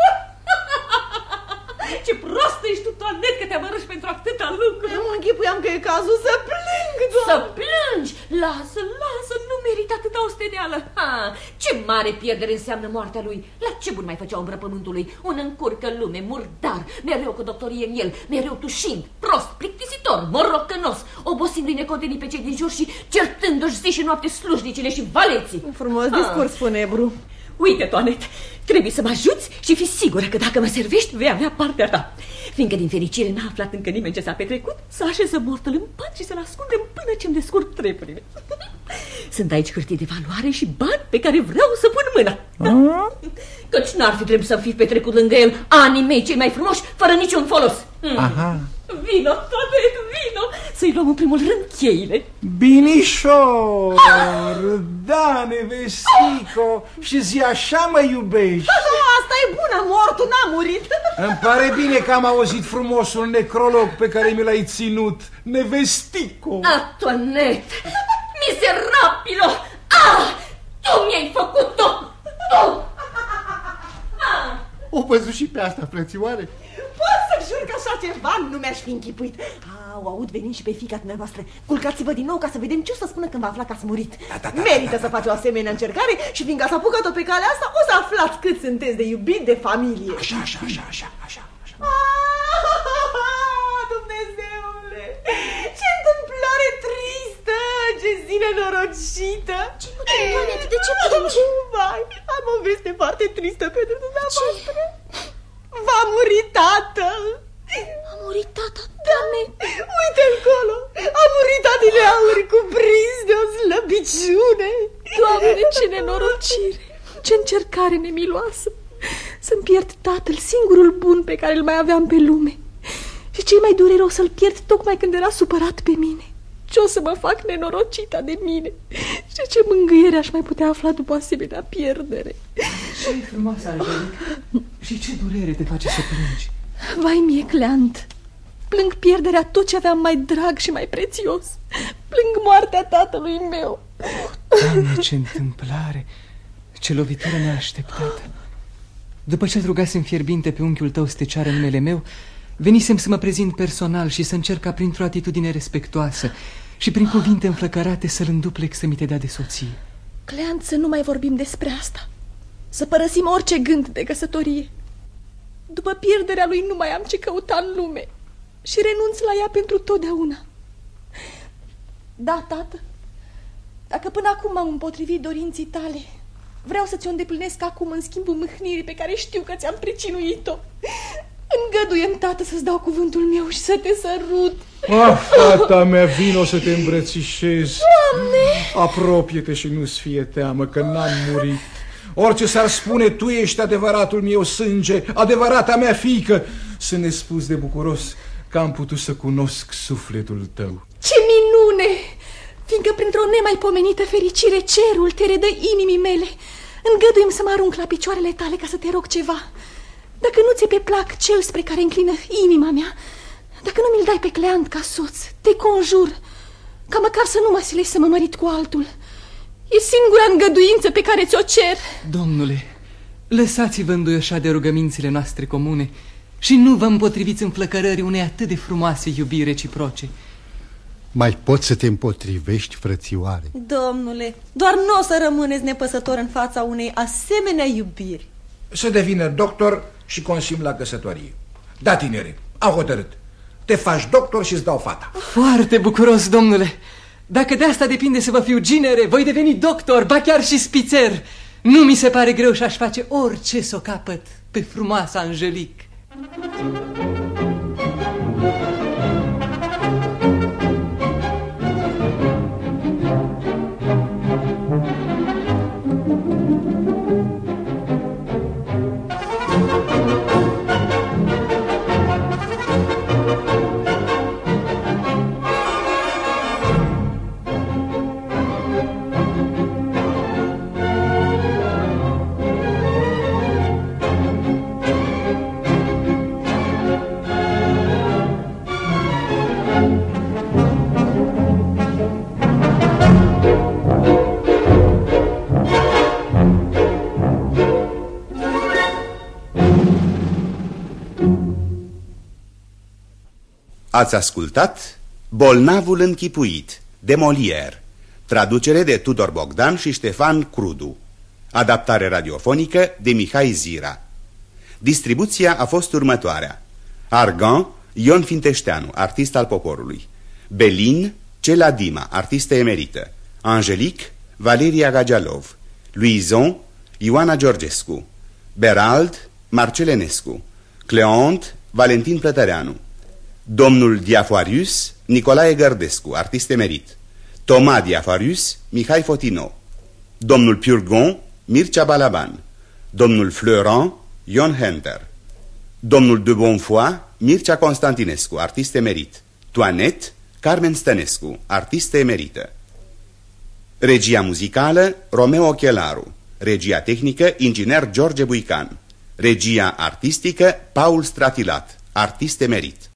Ce proastă ești tu, Toanet, că te amărăși pentru atâta lucru. Mă închipuiam că e cazul să plâng, doamne. Să plângi? Lasă, nu merită atâta osteneală. Ce mare pierdere înseamnă moartea lui. La ce bun mai făcea umbră pământului? Un încurcă lume, murdar, mereu cu doctorie în el, mereu tușind, prost, plictisitor, morocănos, obosindu-i necontenit pe cei din jur și certându-și zi și noapte slujnicile și valeții. Un frumos discurs funebru. Uite, Toanet, trebuie să mă ajuți și fii sigură că dacă mă servești, vei avea partea ta. Fiindcă din fericire n-a aflat încă nimeni ce s-a petrecut, să așeză mortul în pat și să-l ascundem până ce-mi descurc treburile. Sunt aici hârtii de valoare și bani pe care vreau să pun mâna. Căci n-ar fi trebuit să fi petrecut lângă el anii mei cei mai frumoși, fără niciun folos. Vino, Toanet, vino, să-i luăm în primul rând cheile. Binișor, da, nevestico, și zi așa mă iubești. Asta e bună, mortul n-a murit. Îmi pare bine că am auzit frumosul necrolog pe care mi l-ai ținut, nevestico. Toanet, miserabilo, tu mi-ai făcut-o, tu! O văzut și pe asta, frățioare? Pot să jur că așa ceva nu mi-aș fi închipuit. O aud venind și pe fiica dumneavoastră. Culcați-vă din nou ca să vedem ce o să spună când va afla că ați murit. Merită să faci o asemenea încercare și fiindcă ați apucat-o pe calea asta, o să aflați cât sunteți de iubit de familie. Așa. Dumnezeule, ce întâmplare tristă, ce zi nenorocită. De ce plângi? Vai, am o veste foarte tristă pentru dumneavoastră. Va muri tatăl. A murit tata, Doamne? Uite-l acolo. A murit Adileauri cuprins de o slăbiciune. Doamne, durere, ce nenorocire, ce încercare nemiloasă. Să-mi pierd tatăl, singurul bun pe care îl mai aveam pe lume. Și ce mai dureros să-l pierd tocmai când era supărat pe mine. Ce o să mă fac nenorocita de mine? Și ce mângâiere aș mai putea afla după asemenea pierdere? Ce frumoasă, Angelica. Și ce durere te face să plângi. Vai mie, Cleant. Plâng pierderea tot ce aveam mai drag și mai prețios. Plâng moartea tatălui meu. Doamne, ce întâmplare. Ce lovitură neașteptată. După ce-l rugasem fierbinte pe unchiul tău să te ceară numele meu, venisem să mă prezint personal și să încerc ca printr-o atitudine respectoasă și prin cuvinte înflăcărate să-l înduplec să mi te dea de soție. Cleant, să nu mai vorbim despre asta. Să părăsim orice gând de căsătorie. După pierderea lui nu mai am ce căuta în lume și renunț la ea pentru totdeauna. Da, tată, dacă până acum m-am împotrivit dorinții tale, vreau să ți-o îndeplinesc acum în schimbul mâhnirii pe care știu că ți-am pricinuit-o. Îngăduie-mi, tată, să-ți dau cuvântul meu și să te sărut. Ah, fata mea, vino să te îmbrățișez. Doamne! Apropie-te și nu-ți fie teamă că n-am murit. Orice s-ar spune, tu ești adevăratul meu sânge, adevărata mea fiică. Sunt nespus de bucuros că am putut să cunosc sufletul tău. Ce minune! Fiindcă printr-o nemaipomenită fericire cerul te redă inimii mele, îngăduim să mă arunc la picioarele tale ca să te rog ceva. Dacă nu ți-e pe plac cel spre care înclină inima mea, dacă nu mi-l dai pe Cleant ca soț, te conjur ca măcar să nu mă silești să mă mărit cu altul. E singura îngăduință pe care ți-o cer. Domnule, lăsați-vă înduioșa de rugămințile noastre comune și nu vă împotriviți înflăcărării unei atât de frumoase iubiri reciproce. Mai poți să te împotrivești, frățioare? Domnule, doar nu o să rămâneți nepăsător în fața unei asemenea iubiri. Să devină doctor și consim la căsătorie. Da, tinere, am hotărât. Te faci doctor și îți dau fata. Foarte bucuros, domnule. Dacă de asta depinde să vă fiu ginere, voi deveni doctor, ba chiar și spițer. Nu mi se pare greu și aș face orice să o capăt pe frumoasa Angelique. Ați ascultat Bolnavul închipuit, de Molière, traducere de Tudor Bogdan și Ștefan Crudu, adaptare radiofonică de Mihai Zira. Distribuția a fost următoarea: Argan, Ion Finteșteanu, artist al poporului; Belin, Cela Dima, artistă emerită; Angelique, Valeria Gagialov; Louison, Ioana Georgescu; Berald, Marcelenescu; Cleont, Valentin Plătăreanu; Domnul Diafarius, Nicolae Gărdescu, artist emerit; Thomas Diafarius, Mihai Fotino; Domnul Purgon, Mircea Balaban; Domnul Fleurant, Ion Henter; Domnul de Bonfoy, Mircea Constantinescu, artist emerit; Toinette, Carmen Stănescu, artistă emerită. Regia muzicală, Romeo Chelaru. Regia tehnică, inginer George Buican. Regia artistică, Paul Stratilat, artist emerit.